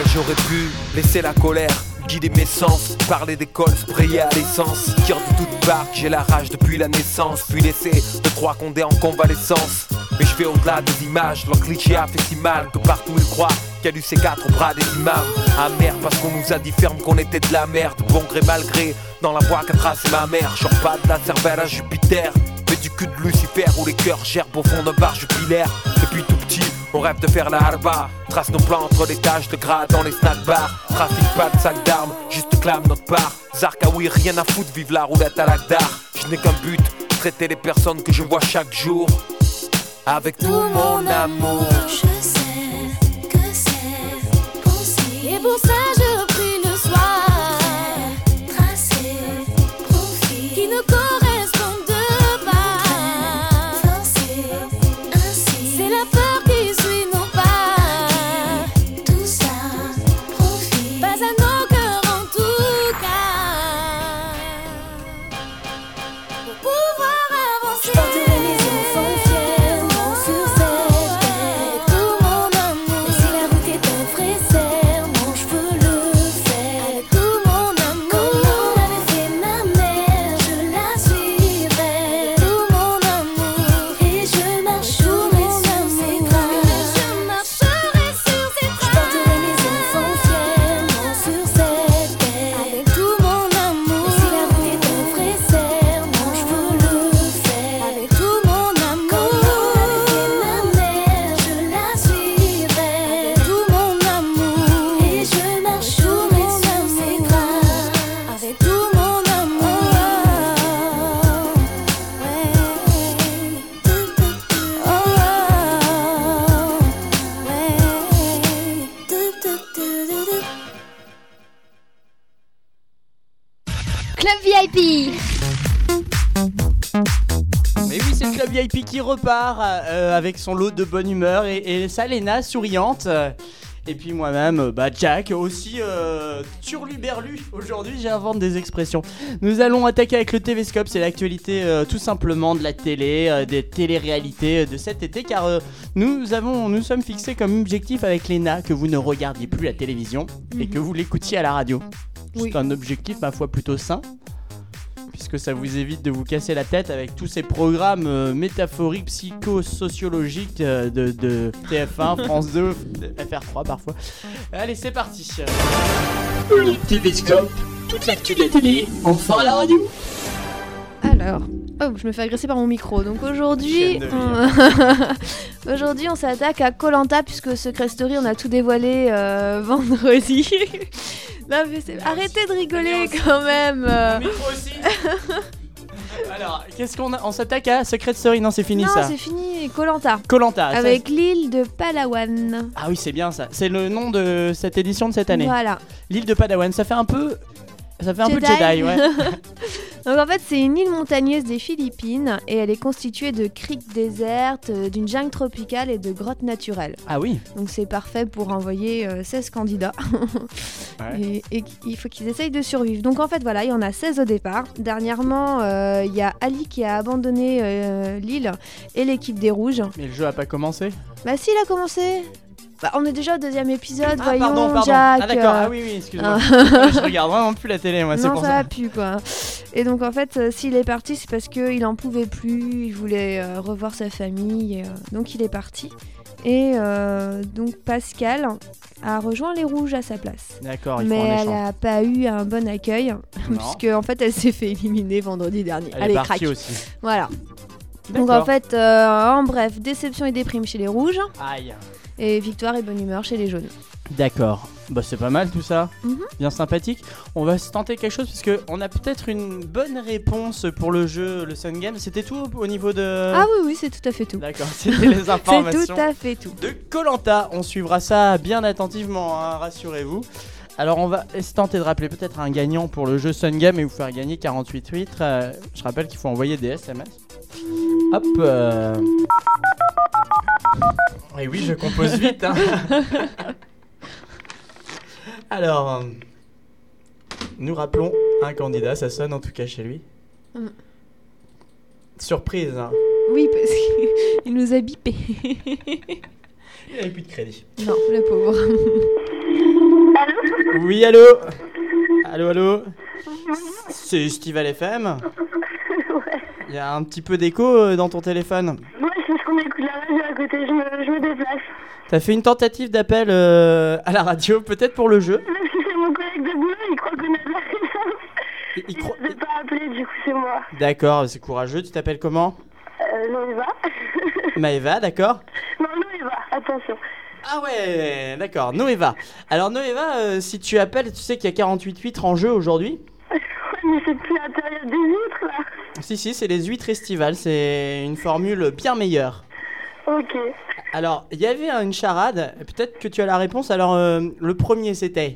j'aurais pu laisser la colère guider mes sens, parler d'école, sprayer à l'essence, tire de toutes parts, j'ai la rage depuis la naissance, puis laisser de trois condés en convalescence. Mais je vais au-delà des images, leur cliché a fait si mal que partout ils croient qu'il y a du C quatre au bras des imams. Amer parce qu'on nous a dit ferme qu'on était de la merde, bon gré mal gré, dans la voie qu'a tracé ma mère. Genre pas de la cervelle à Jupiter, mais du cul de Lucifer où les cœurs gerbent au fond d'un bar jupilaire. Depuis tout petit, on rêve de faire la harba, trace nos plans entre les taches de gras dans les snack bars. Trafic pas de sac d'armes, juste clame notre part. Zarka oui, rien à foutre, vive la roulette à l'Agdar. Je n'ai qu'un but, traiter les personnes que je vois chaque jour avec tout mon amour. Je sais que c'est possible. Et pour ça je prie le soir. Tracer profil qui ne correspondent pas. Forcer ainsi. C'est la peur qui suit nos pas. Tout ça profite. Pas à nos cœurs en tout cas. Pour pouvoir avancer. Je porterai mes enfants fièrement sur cette terre. Tout mon amour. Même si la route est un vrai serment, je veux le faire. Avec tout mon amour. Comme l'avait fait ma mère, je la suivrai. Tout mon amour. Et je marcherai sur ses traces. Je marcherai sur ses traces. Je porterai mes enfants fièrement sur cette terre. Avec tout mon amour. Même si la route est un vrai serment, je veux le faire. Avec tout mon amour. Comme l'avait fait ma mère, je la suivrai. Avec tout mon amour. Et je marcherai sur ses traces. Avec tout mon amour. Club V I P. Mais oui, c'est le Club V I P qui repart euh, avec son lot de bonne humeur et, et ça, Léna souriante. Et puis moi-même, euh, bah Jack aussi euh, turluberlu. Aujourd'hui, j'invente des expressions. Nous allons attaquer avec le T V Scope. C'est l'actualité euh, tout simplement de la télé, euh, des télé-réalités de cet été, car euh, nous avons, nous sommes fixés comme objectif avec Léna que vous ne regardiez plus la télévision et que vous l'écoutiez à la radio. C'est un objectif, ma foi, plutôt sain, puisque ça vous évite de vous casser la tête avec tous ces programmes euh, métaphoriques, psychosociologiques euh, de, de T F un, France deux, F R trois parfois. Allez, c'est parti. Le T V Scope, toute l'actu de la télé, enfin à la radio. Alors, oh, je me fais agresser par mon micro. Donc aujourd'hui, Chaîne de on... aujourd'hui on s'attaque à Koh Lanta puisque Secret Story on a tout dévoilé euh, vendredi. Non mais c'est... arrêtez de rigoler quand même. Mon micro aussi. Alors, qu'est-ce qu'on a? On s'attaque à Secret Story. Non, c'est fini non, ça. c'est fini. Koh Lanta. Koh Lanta. Avec l'île de Palawan. Ah oui, c'est bien ça. C'est le nom de cette édition de cette année. Voilà. L'île de Padawan. Ça fait un peu. Ça fait un Jedi. peu Jedi, ouais. Donc en fait c'est une île montagneuse des Philippines et elle est constituée de criques désertes, euh, d'une jungle tropicale et de grottes naturelles. Ah oui. Donc c'est parfait pour envoyer euh, seize candidats. Ouais. Et, et il faut qu'ils essayent de survivre. Donc en fait voilà, il y en a seize au départ. Dernièrement, euh, il y a Ali qui a abandonné euh, l'île et l'équipe des Rouges. Mais le jeu a pas commencé. Bah si, il a commencé. Bah, on est déjà au deuxième épisode, Ah, voyons, pardon, pardon. Jack. Ah d'accord, euh, ah oui, oui, excuse-moi. euh, Je regarde vraiment plus la télé, moi, c'est non, pour ça ça. va plus quoi. Et donc en fait, euh, s'il est parti, c'est parce qu'il en pouvait plus, il voulait euh, revoir sa famille, euh, donc il est parti. Et euh, donc Pascal a rejoint les Rouges à sa place. D'accord, il faut Mais un elle échange. a pas eu un bon accueil, puisque en fait elle s'est fait éliminer vendredi dernier. Elle est Allez, partie crac. aussi. Voilà. Donc D'accord. en fait, euh, en bref, déception et déprime chez les Rouges. Aïe. Et victoire et bonne humeur chez les Jaunes. D'accord. Bah c'est pas mal tout ça. Mhm. Bien sympathique. On va se tenter quelque chose parce que on a peut-être une bonne réponse pour le jeu, le Sun Game. C'était tout au niveau de. Ah oui, oui, c'est tout à fait tout. D'accord, c'était les informations. C'est tout à fait tout. De Koh Lanta. On suivra ça bien attentivement, hein, rassurez-vous. Alors on va se tenter de rappeler peut-être un gagnant pour le jeu Sun Game et vous faire gagner quarante-huit huîtres. Euh, je rappelle qu'il faut envoyer des S M S. Hop. Euh... Et oui, je compose vite. Hein. Alors, euh, nous rappelons un candidat, ça sonne en tout cas chez lui. Mm. Surprise. Hein. Oui, parce qu'il nous a bipé. Il n'avait plus de crédit. Non, le pauvre. Allô? Oui, allô? Allô, allô? C'est Estival F M. Ouais. Il y a un petit peu d'écho euh, dans ton téléphone. Moi, c'est parce qu'on écoute la radio à côté, je me, je me déplace. T'as fait une tentative d'appel euh, à la radio, peut-être pour le jeu. Même si c'est mon collègue de boulot, il croit connaître la réponse. Il, il Il croit- ne pas appelé, du coup, c'est moi. D'accord, c'est courageux. Tu t'appelles comment? Euh, Noéva. Maëva, d'accord. Non, Noéva, attention. Ah ouais, d'accord, Noéva. Alors Noéva, euh, si tu appelles, tu sais qu'il y a quarante-huit huîtres en jeu aujourd'hui. Ouais, mais c'est plus la période des huîtres, là. Si, si, c'est les huîtres estivales, c'est une formule bien meilleure. Ok. Alors, il y avait une charade, peut-être que tu as la réponse. Alors, euh, le premier, c'était...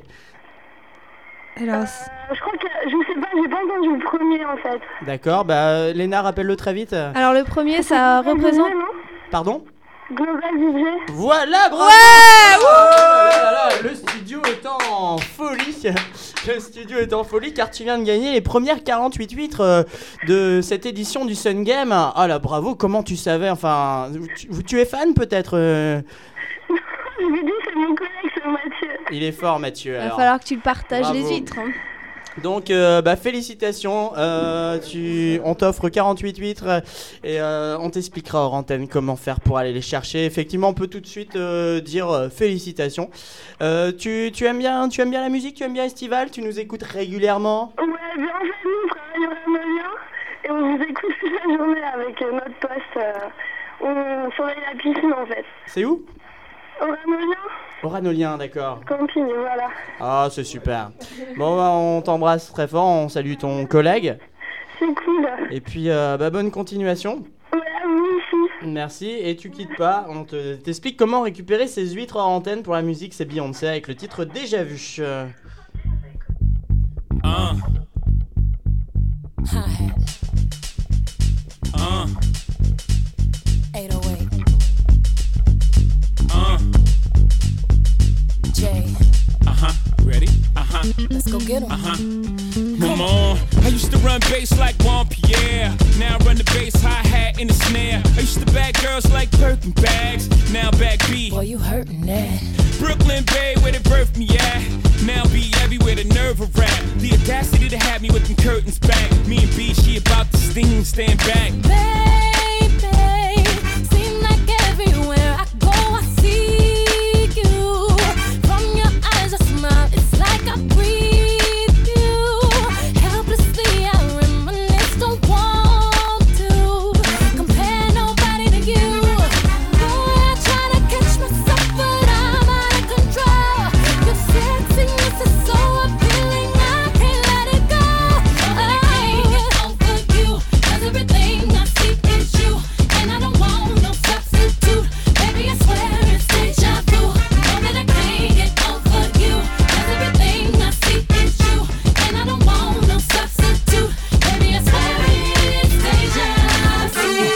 Alors, Euh, je crois que, je sais pas, j'ai pas entendu le premier, en fait. D'accord, bah, euh, Léna, rappelle-le très vite. alors le premier, ça représente. Pardon? Global D J. Voilà, bravo! Ouais, Oh là là là, le studio est en folie. Le studio est en folie car tu viens de gagner les premières quarante-huit huîtres euh, de cette édition du Sun Game. Ah là, bravo, comment tu savais? Enfin, tu, tu es fan peut-être euh Je vous dis, c'est mon collègue, c'est Mathieu. Il est fort, Mathieu. Il va alors. falloir que tu le partages Bravo. les huîtres. hein. Donc, euh, bah, félicitations. Euh, tu, on t'offre quarante-huit huîtres et euh, on t'expliquera hors antenne comment faire pour aller les chercher. Effectivement, on peut tout de suite euh, dire euh, félicitations. Euh, tu, tu aimes bien, tu aimes bien la musique, tu aimes bien Estival, tu nous écoutes régulièrement. Ouais, bien en fait, nous, on travaille au Ramolien et on vous écoute toute la journée avec euh, notre poste. euh, on surveille la piscine, en fait. C'est où? Au Ramolien, Oranolien, d'accord. camping, voilà. Ah, c'est super. Bon, bah, on t'embrasse très fort, on salue ton collègue. C'est cool. Et puis, euh, bah, bonne continuation. Ouais, à vous aussi. Merci, et tu quittes pas, on te, t'explique comment récupérer ces huîtres hors antenne pour la musique, c'est Beyoncé avec le titre Déjà Vu. Euh, Uh. Hi-hat. Uh. eight oh eight. Uh. Jay. Uh-huh. Ready? Uh-huh. Let's go get 'em. Uh-huh. Come on. I used to run bass like Juan Pierre. Now I run the bass, hi-hat, and the snare. I used to bag girls like Birkin bags. Now back B. Boy, you hurtin' that. Brooklyn Bay, where they birthed me at. Now be everywhere, the nerve of rap. The audacity to have me with them curtains back. Me and B, she about to sting, stand back. Baby, seem like everywhere I go, I see you. From your eyes, I smile. It's like I breathe you. Helplessly, I reminisce. Don't want to compare nobody to you. Boy, I try to catch myself, but I'm out of control. Your sexiness is so appealing, I can't let it go. I can't get over you, 'cause everything I see is you, and I don't want no substitute. Baby, I swear it's deja vu. Know that I can't get over you, 'cause everything I see is you, and I don't want no substitute. Baby, I swear it's deja vu.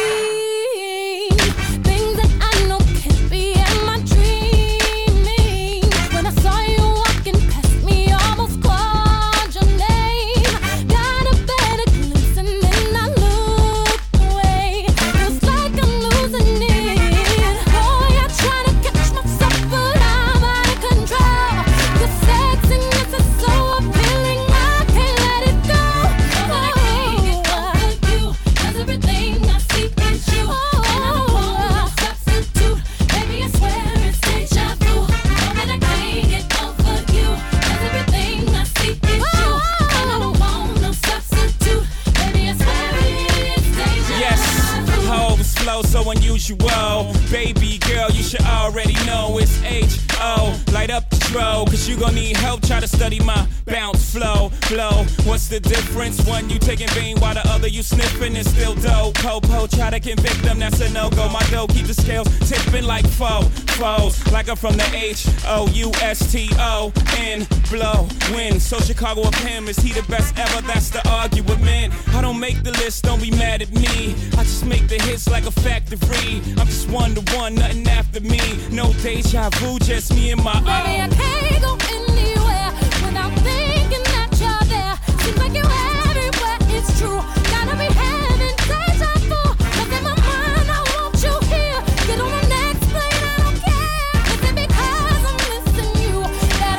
Things that I know can't be, am I dreaming? When I saw you walking past me, almost called your name. Got a better glimpse and then I looked away. Feels like I'm losing it. Boy, I try to catch myself, but I'm out of control. Your sexiness is so appealing, I can't let it go. I can't get over you, 'cause everything I see is you, and I don't want no substitute. Baby, I swear it's deja vu. Know that I can't get over you, 'cause everything I see is you, and I don't want no substitute. Baby, I swear it's deja Yes, vu. oh, this flow so unusual. Baby girl, you should already know it's H O. Light up the throw, cause you gon' need help. Try to study my bounce flow, flow. What's the difference? One you taking vein while the other you sniffing is still dope. Popo, try to convict them, that's a no-go. My dough keep the scales tipping like foe, foes. Like I'm from the H O U S T O N, blow, win. So Chicago of him, is he the best ever? That's the argument. I don't make the list, don't be mad at me. I just make the hits like a factory. I'm just one to one, nothing after me. No deja vu, just me and my Baby, I own. can't go anywhere without thinking that you're there. Seems like you're everywhere, it's true. Gotta be having deja vu, 'cause in my mind I want you here. Get on the next plane, I don't care. Is it because I'm missing you that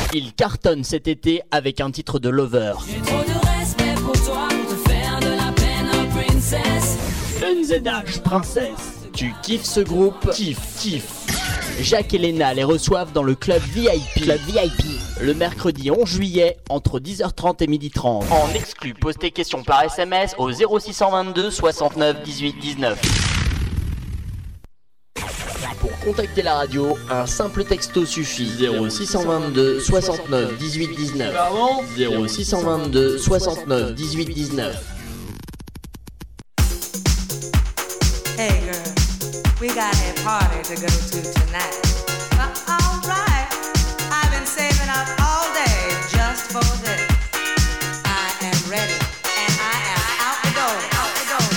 Il cartonne cet été avec un titre de Lover. J'ai trop de respect pour toi, pour te faire de la peine, oh princess. N Z H Princesse. Tu kiffes ce groupe? Kiff, kiff. Jacques et Léna les reçoivent dans le club V I P. Club V I P. Le mercredi onze juillet entre dix heures trente et midi trente. En exclu, pose tes questions par S M S au zéro six cent vingt-deux soixante-neuf dix-huit dix-neuf. Pour contacter la radio, un simple texto suffit. zéro six cent vingt-deux soixante-neuf dix-huit dix-neuf. zéro six cent vingt-deux soixante-neuf dix-huit dix-neuf. Hey girl, we got a party to go to tonight. Well, alright, I've been saving up all day just for this. I am ready and I am out the door, out the door.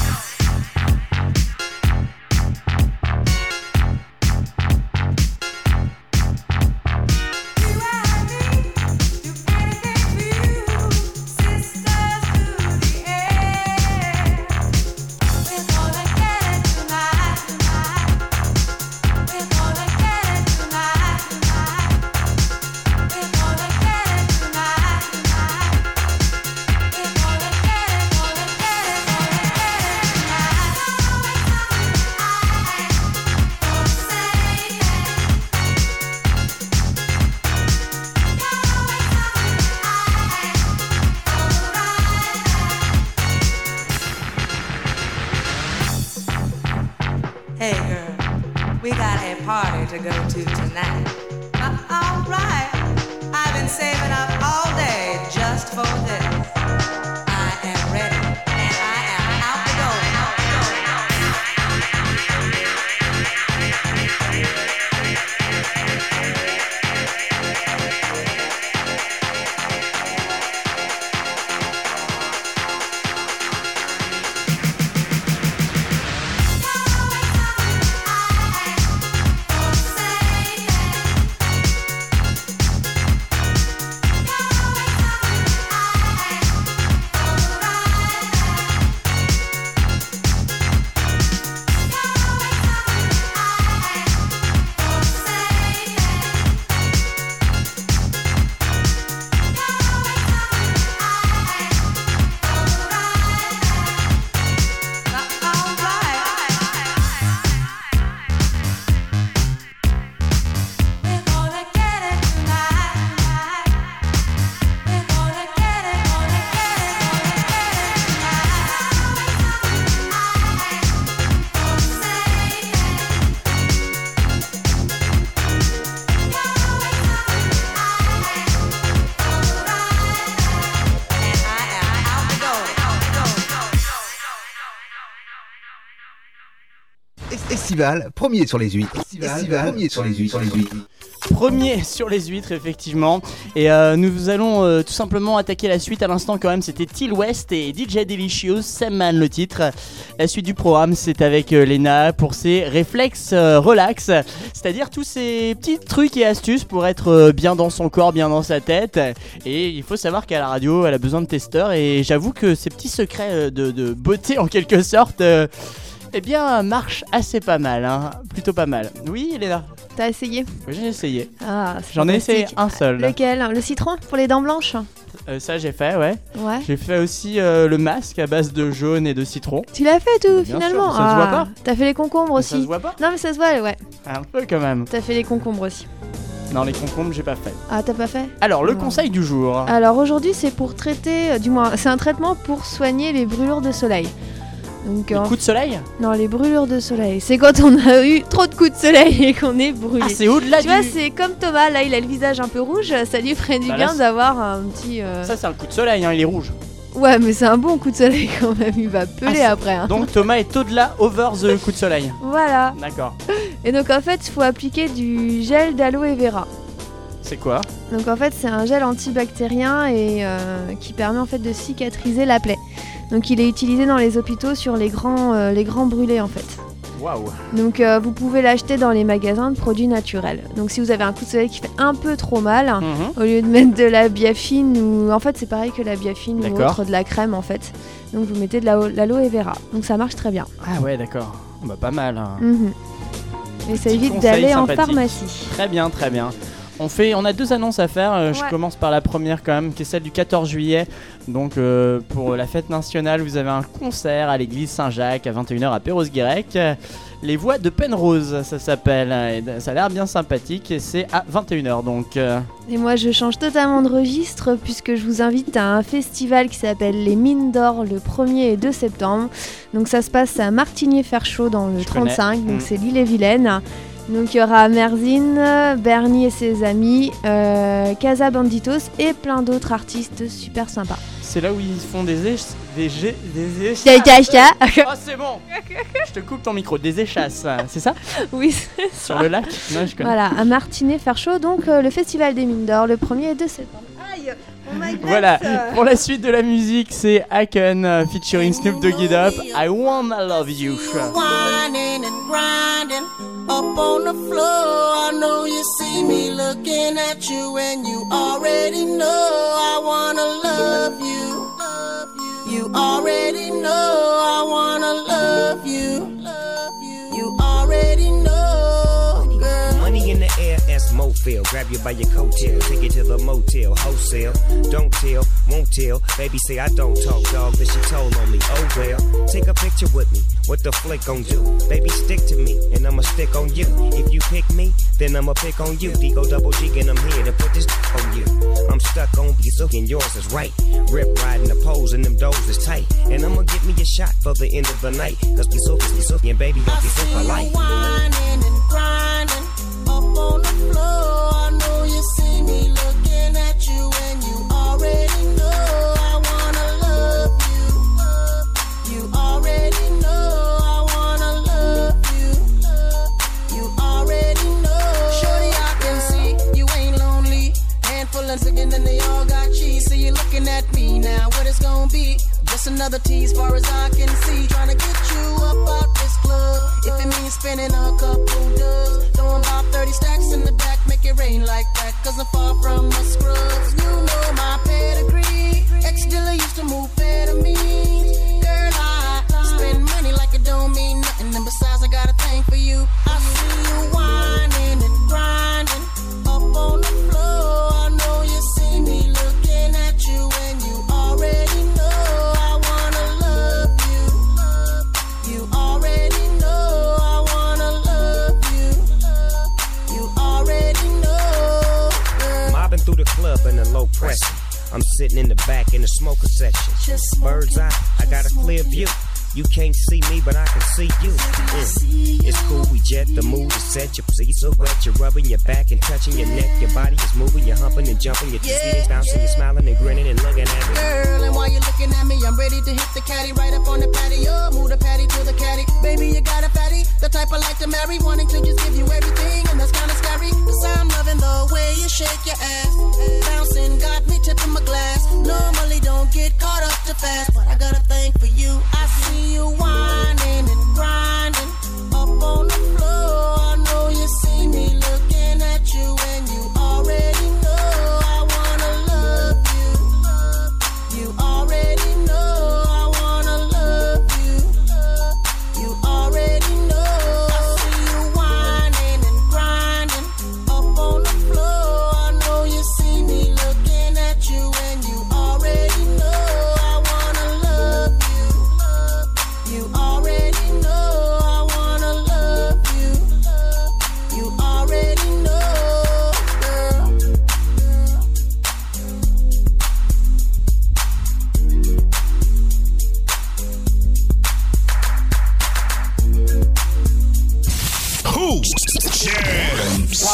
You and me, do anything for you, sisters to the end. We're gonna get it tonight, tonight. We're gonna get it tonight, tonight. We're gonna get it tonight, tonight. We're gonna get it, gonna get it, gonna get it tonight. Don't say Hey girl, we got a party to go to tonight. Uh, alright, I've been saving up all day just for this. I am ready and I am out the door. Out the door. Estival, premier sur les huîtres. Estival, premier sur les huîtres. Sur les huîtres. Premier sur les huîtres, effectivement. Et euh, nous allons euh, tout simplement attaquer la suite à l'instant quand même. C'était Till West et D J Delicious, Same Man le titre. La suite du programme, c'est avec euh, Léna pour ses réflexes euh, relax. C'est-à-dire tous ces petits trucs et astuces pour être euh, bien dans son corps, bien dans sa tête. Et il faut savoir qu'à la radio, elle a besoin de testeurs. Et j'avoue que ces petits secrets euh, de, de beauté en quelque sorte... Euh, Eh bien, marche assez pas mal, hein. Plutôt pas mal. Oui, Léna? T'as essayé? Oui, j'ai essayé. Ah, c'est J'en ai essayé fantastique. un seul. Lequel? Le citron pour les dents blanches? Euh, ça, j'ai fait, ouais. Ouais. J'ai fait aussi euh, le masque à base de jaune et de citron. Tu l'as fait tout, Bien finalement? sûr, ça se voit pas. T'as fait les concombres Mais aussi? ça se voit pas? Non, mais ça se voit, ouais. Un peu quand même. T'as fait les concombres aussi. Non, les concombres, j'ai pas fait. Ah, t'as pas fait? Alors, le Oh. conseil du jour. Alors aujourd'hui, c'est pour traiter, euh, du moins, c'est un traitement pour soigner les brûlures de soleil. Donc, Les en- coups de soleil? Non, les brûlures de soleil. C'est quand on a eu trop de coups de soleil et qu'on est brûlé. Ah, c'est au-delà Tu du- vois, c'est comme Thomas, là, il a le visage un peu rouge. Ça lui ferait du Bah, là, bien c'est- d'avoir un petit. euh, Ça, c'est un coup de soleil, hein, il est rouge. Ouais, mais c'est un bon coup de soleil quand même. Il va peler Ah, c'est- après. hein. Donc, Thomas est au-delà, over the coup de soleil. Voilà. D'accord. Et donc en fait, il faut appliquer du gel d'aloe vera. C'est quoi? Donc en fait, c'est un gel antibactérien et euh, qui permet en fait de cicatriser la plaie. Donc il est utilisé dans les hôpitaux sur les grands, euh, les grands brûlés en fait. Waouh. Donc euh, vous pouvez l'acheter dans les magasins de produits naturels. Donc si vous avez un coup de soleil qui fait un peu trop mal, Mhm. au lieu de mettre de la biafine ou en fait c'est pareil que la biafine ou D'accord. autre de la crème en fait. Donc vous mettez de la- l'aloe vera. Donc ça marche très bien. Ah ouais, d'accord. Bah, pas mal. hein. Mhm. Et ça Petit évite conseil d'aller en sympathique. pharmacie. Très bien, très bien. On fait, on a deux annonces à faire. euh, Je Ouais. commence par la première quand même, qui est celle du quatorze juillet. Donc euh, pour la fête nationale, vous avez un concert à l'église Saint-Jacques à vingt et une heures à Perros-Guirec. Euh, Les voix de Penrose, ça s'appelle. Et d- ça a l'air bien sympathique et c'est à vingt et une heures donc. euh, Et moi, je change totalement de registre puisque je vous invite à un festival qui s'appelle les Mines d'Or le premier et deux septembre. Donc ça se passe à Martigny-Ferchaud dans le Je connais. trente-cinq, donc Mm. c'est l'île-et-Vilaine. Donc il y aura Merzine, Bernie et ses amis, euh, Casa Banditos et plein d'autres artistes super sympas. C'est là où ils font des éch- des gé- des échasses. Des échasses. Oh c'est bon. Je te coupe ton micro. Des échasses, c'est ça? Oui, c'est ça. Sur le lac? Non, je connais. Voilà, à Martigny-Ferchaud, donc euh, le festival des Mines d'Or le premier et deux septembre. Aïe, on m'a Voilà, pour la suite de la musique, c'est Haken euh, featuring Snoop Doggy Dogg, I Wanna Love You. Whining and grinding up on the floor. I know you see me looking at you, and you already know I wanna love you. You already know I wanna love you. You already know, girl. Money in the air as Mofil. Grab you by your coattail, take you to the motel, wholesale. Don't tell, won't tell. Baby say I don't talk, dog, but she told on me. Oh well, take a picture with me. What the flick gon' do? Baby, stick to me, and I'ma stick on you. If you pick me, then I'ma pick on you. Digo double G, and I'm here to put this on you. I'm stuck on you, so and yours is right. Rip riding the poles, and them doors is tight. And I'ma give me a shot for the end of the night. Cause we so, we so, and baby, don't be so polite. Whining and grinding up on the floor. I know you see me looking at you, and you already know I wanna love you. You already know I wanna love you. You already know. Shorty, I can see you ain't lonely. Handful of chicken and they all got cheese. See you looking at me now. What it's gonna be? Just another tease, far as I can see. Trying to get you up out this club. If it means spending a couple dubs, throwing about thirty stacks in the back, make it rain like that. Cause I'm far from a scrub. You know my pedigree. Ex-dealer used to move fair to me. Girl, I spend money like it don't mean nothing. And besides, I got a thing for you. I see you whining and grinding up on the floor. I know you see me looking at you, and you already know I wanna love you. You already know I wanna love you. You already know, girl. Mobbing through the club in a low pressure. I'm sitting in the back in the smoker section. Bird's eye, I got a clear view. You can't see me, but I can see you. Mm. It's cool, we jet, the mood is set. Your pussy so wet, you're rubbing your back and touching your neck. Your body is moving, you're humping and jumping. Your titties is bouncing, you're smiling and grinning and looking at me. Girl, and while you're looking at me, I'm ready to hit the caddy right up on the patio. Move the patty to the caddy. Baby, you got a fatty, the type I like to marry. Wanting to just give you everything, and that's kinda scary. Cause I'm loving the way you shake your ass. Bouncing, got me tipping my glass. Normally don't get caught up too fast, but I got a thing for you. I see you whining and grinding up on the floor. I know you see me looking at you, and you already know I wanna love you. You already know I wanna love you. You already know. I see you whining and grinding up on the floor. I know you see me looking at you, and you already know I wanna love you. You already know I wanna love you. You already know, girl. Who jams?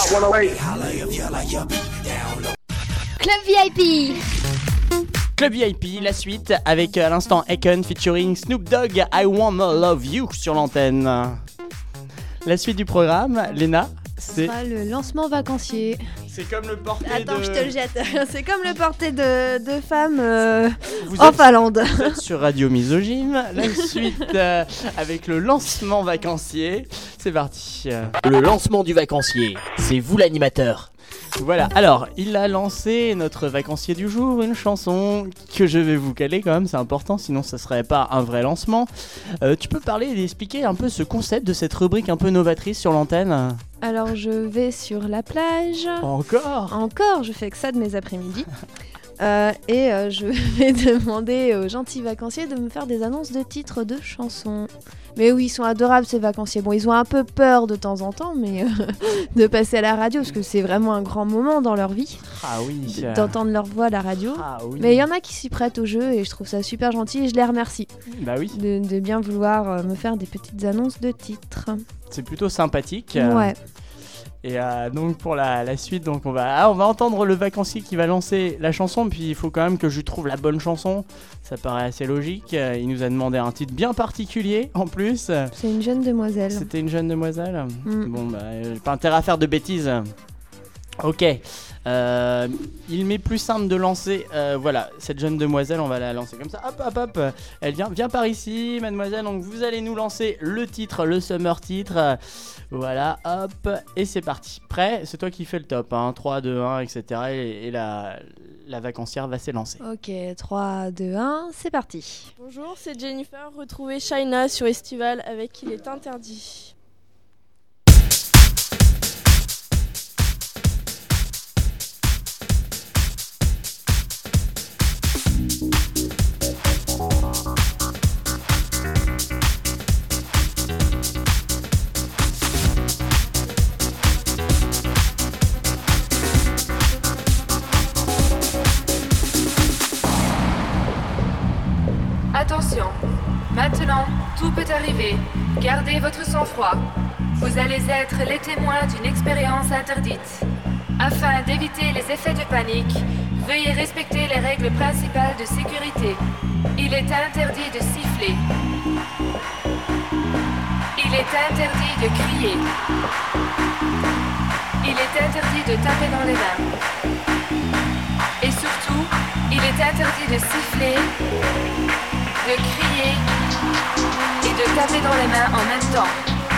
Club V I P. Club V I P, la suite avec à l'instant Haken featuring Snoop Dogg, I Wanna Love You sur l'antenne. La suite du programme, Léna, Ce c'est sera le lancement vacancier. c'est comme le porté Attends, de... je te le jette. C'est comme le porté de, de femmes euh, Vous en êtes- Finlande. Vous êtes sur Radio Misogyne, la suite euh, avec le lancement vacancier. C'est parti. Le lancement du vacancier, c'est vous l'animateur. Voilà, alors il a lancé notre vacancier du jour, une chanson que je vais vous caler quand même, c'est important, sinon ça serait pas un vrai lancement. Euh, tu peux parler et expliquer un peu ce concept de cette rubrique un peu novatrice sur l'antenne ? Alors je vais sur la plage. Encore Encore, je fais que ça de mes après-midi. Euh, et euh, je vais demander aux gentils vacanciers de me faire des annonces de titres de chansons. Mais oui, ils sont adorables ces vacanciers. Bon, ils ont un peu peur de temps en temps, mais euh, de passer à la radio, parce que c'est vraiment un grand moment dans leur vie. Ah oui. D'entendre leur voix à la radio. Ah oui. Mais il y en a qui s'y prêtent au jeu et je trouve ça super gentil et je les remercie. Bah oui. De, de bien vouloir euh, me faire des petites annonces de titres. C'est plutôt sympathique. Ouais. Et euh, donc pour la, la suite, donc on va, ah, on va entendre le vacancier qui va lancer la chanson. Puis il faut quand même que je lui trouve la bonne chanson. Ça paraît assez logique. Euh, Il nous a demandé un titre bien particulier en plus. C'est une jeune demoiselle. C'était une jeune demoiselle. Mm. Bon bah, j'ai pas intérêt à faire de bêtises. Ok. Euh, il m'est plus simple de lancer. Euh, voilà, cette jeune demoiselle, on va la lancer comme ça. Hop, hop, hop. Elle vient, viens par ici, mademoiselle. Donc vous allez nous lancer le titre, le summer titre. Euh, Voilà, hop, et c'est parti. Prêt? C'est toi qui fais le top, hein. trois, deux, un, et cetera. Et, et la, la vacancière va s'élancer. Ok, trois, deux, un, c'est parti. Bonjour, c'est Jennifer. Retrouvez Shaina sur Estival avec Il est interdit. Attention, maintenant, tout peut arriver. Gardez votre sang-froid. Vous allez être les témoins d'une expérience interdite. Afin d'éviter les effets de panique, veuillez respecter les règles principales de sécurité. Il est interdit de siffler. Il est interdit de crier. Il est interdit de taper dans les mains. Et surtout, il est interdit de siffler, de crier et de taper dans les mains en même temps.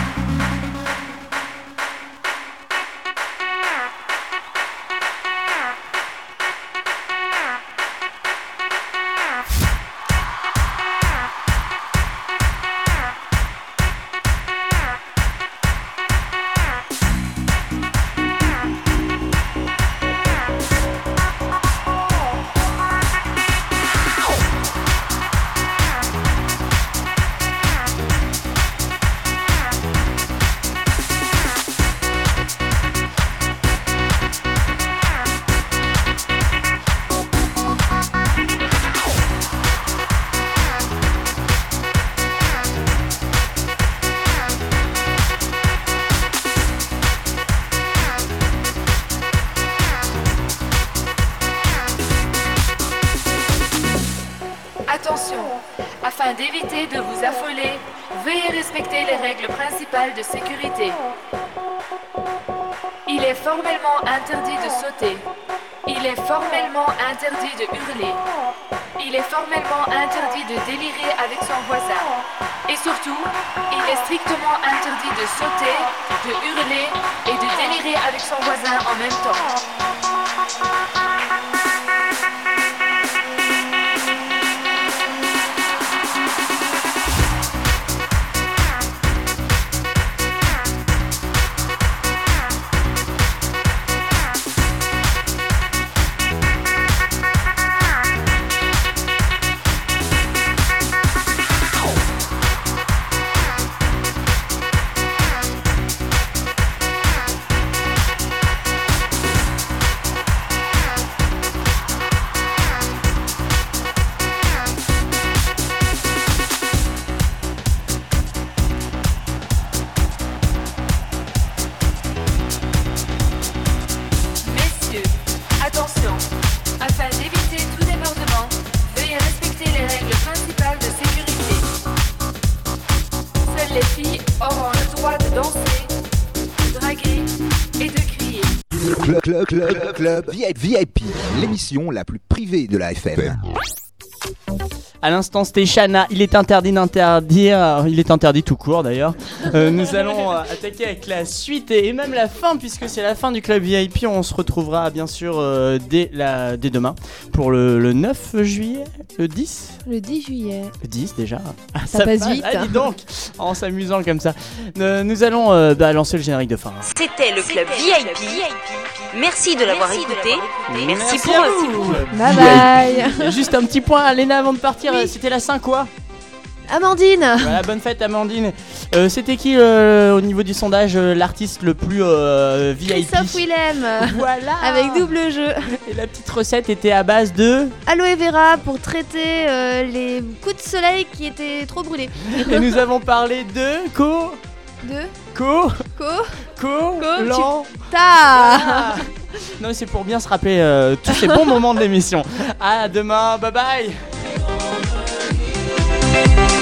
Attention, afin d'éviter de vous affoler, veuillez respecter les règles principales de sécurité. Il est formellement interdit de sauter. Il est formellement interdit de hurler. Il est formellement interdit de délirer avec son voisin. Et surtout, il est strictement interdit de sauter, de hurler et de délirer avec son voisin en même temps. Messieurs, attention, afin d'éviter tout débordement, veuillez respecter les règles principales de sécurité. Seules les filles auront le droit de danser, de draguer et de crier. Club, club, club, club V I P, l'émission la plus privée de la F M. À l'instant, c'était Shana. Il est interdit d'interdire. Il est interdit tout court d'ailleurs. Euh, nous allons euh, attaquer avec la suite et, et même la fin, puisque c'est la fin du club V I P. On se retrouvera bien sûr euh, dès, la, dès demain pour le, le neuf juillet, le dix. Le dix juillet. Le dix déjà. Ah, Ça passe vite. Ah, dis donc, en s'amusant comme ça. Euh, nous allons euh, bah, lancer le générique de fin. C'était le club V I P. Merci de l'avoir écouté. Merci, Merci pour à merci vous. pour- Bye bye. Il y a juste un petit point, Léna, avant de partir. C'était la cinq quoi? Amandine. Voilà, bonne fête Amandine. Euh, C'était qui euh, au niveau du sondage euh, l'artiste le plus euh, V I P? Christophe Willem. Voilà. Avec double jeu. Et la petite recette était à base de... Aloe vera pour traiter euh, les coups de soleil qui étaient trop brûlés. Et nous avons parlé de... Co... De Co... Co... Co... Co... Lan... tu- Ta. Voilà. Non, c'est pour bien se rappeler euh, tous ces bons moments de l'émission. À demain, bye bye.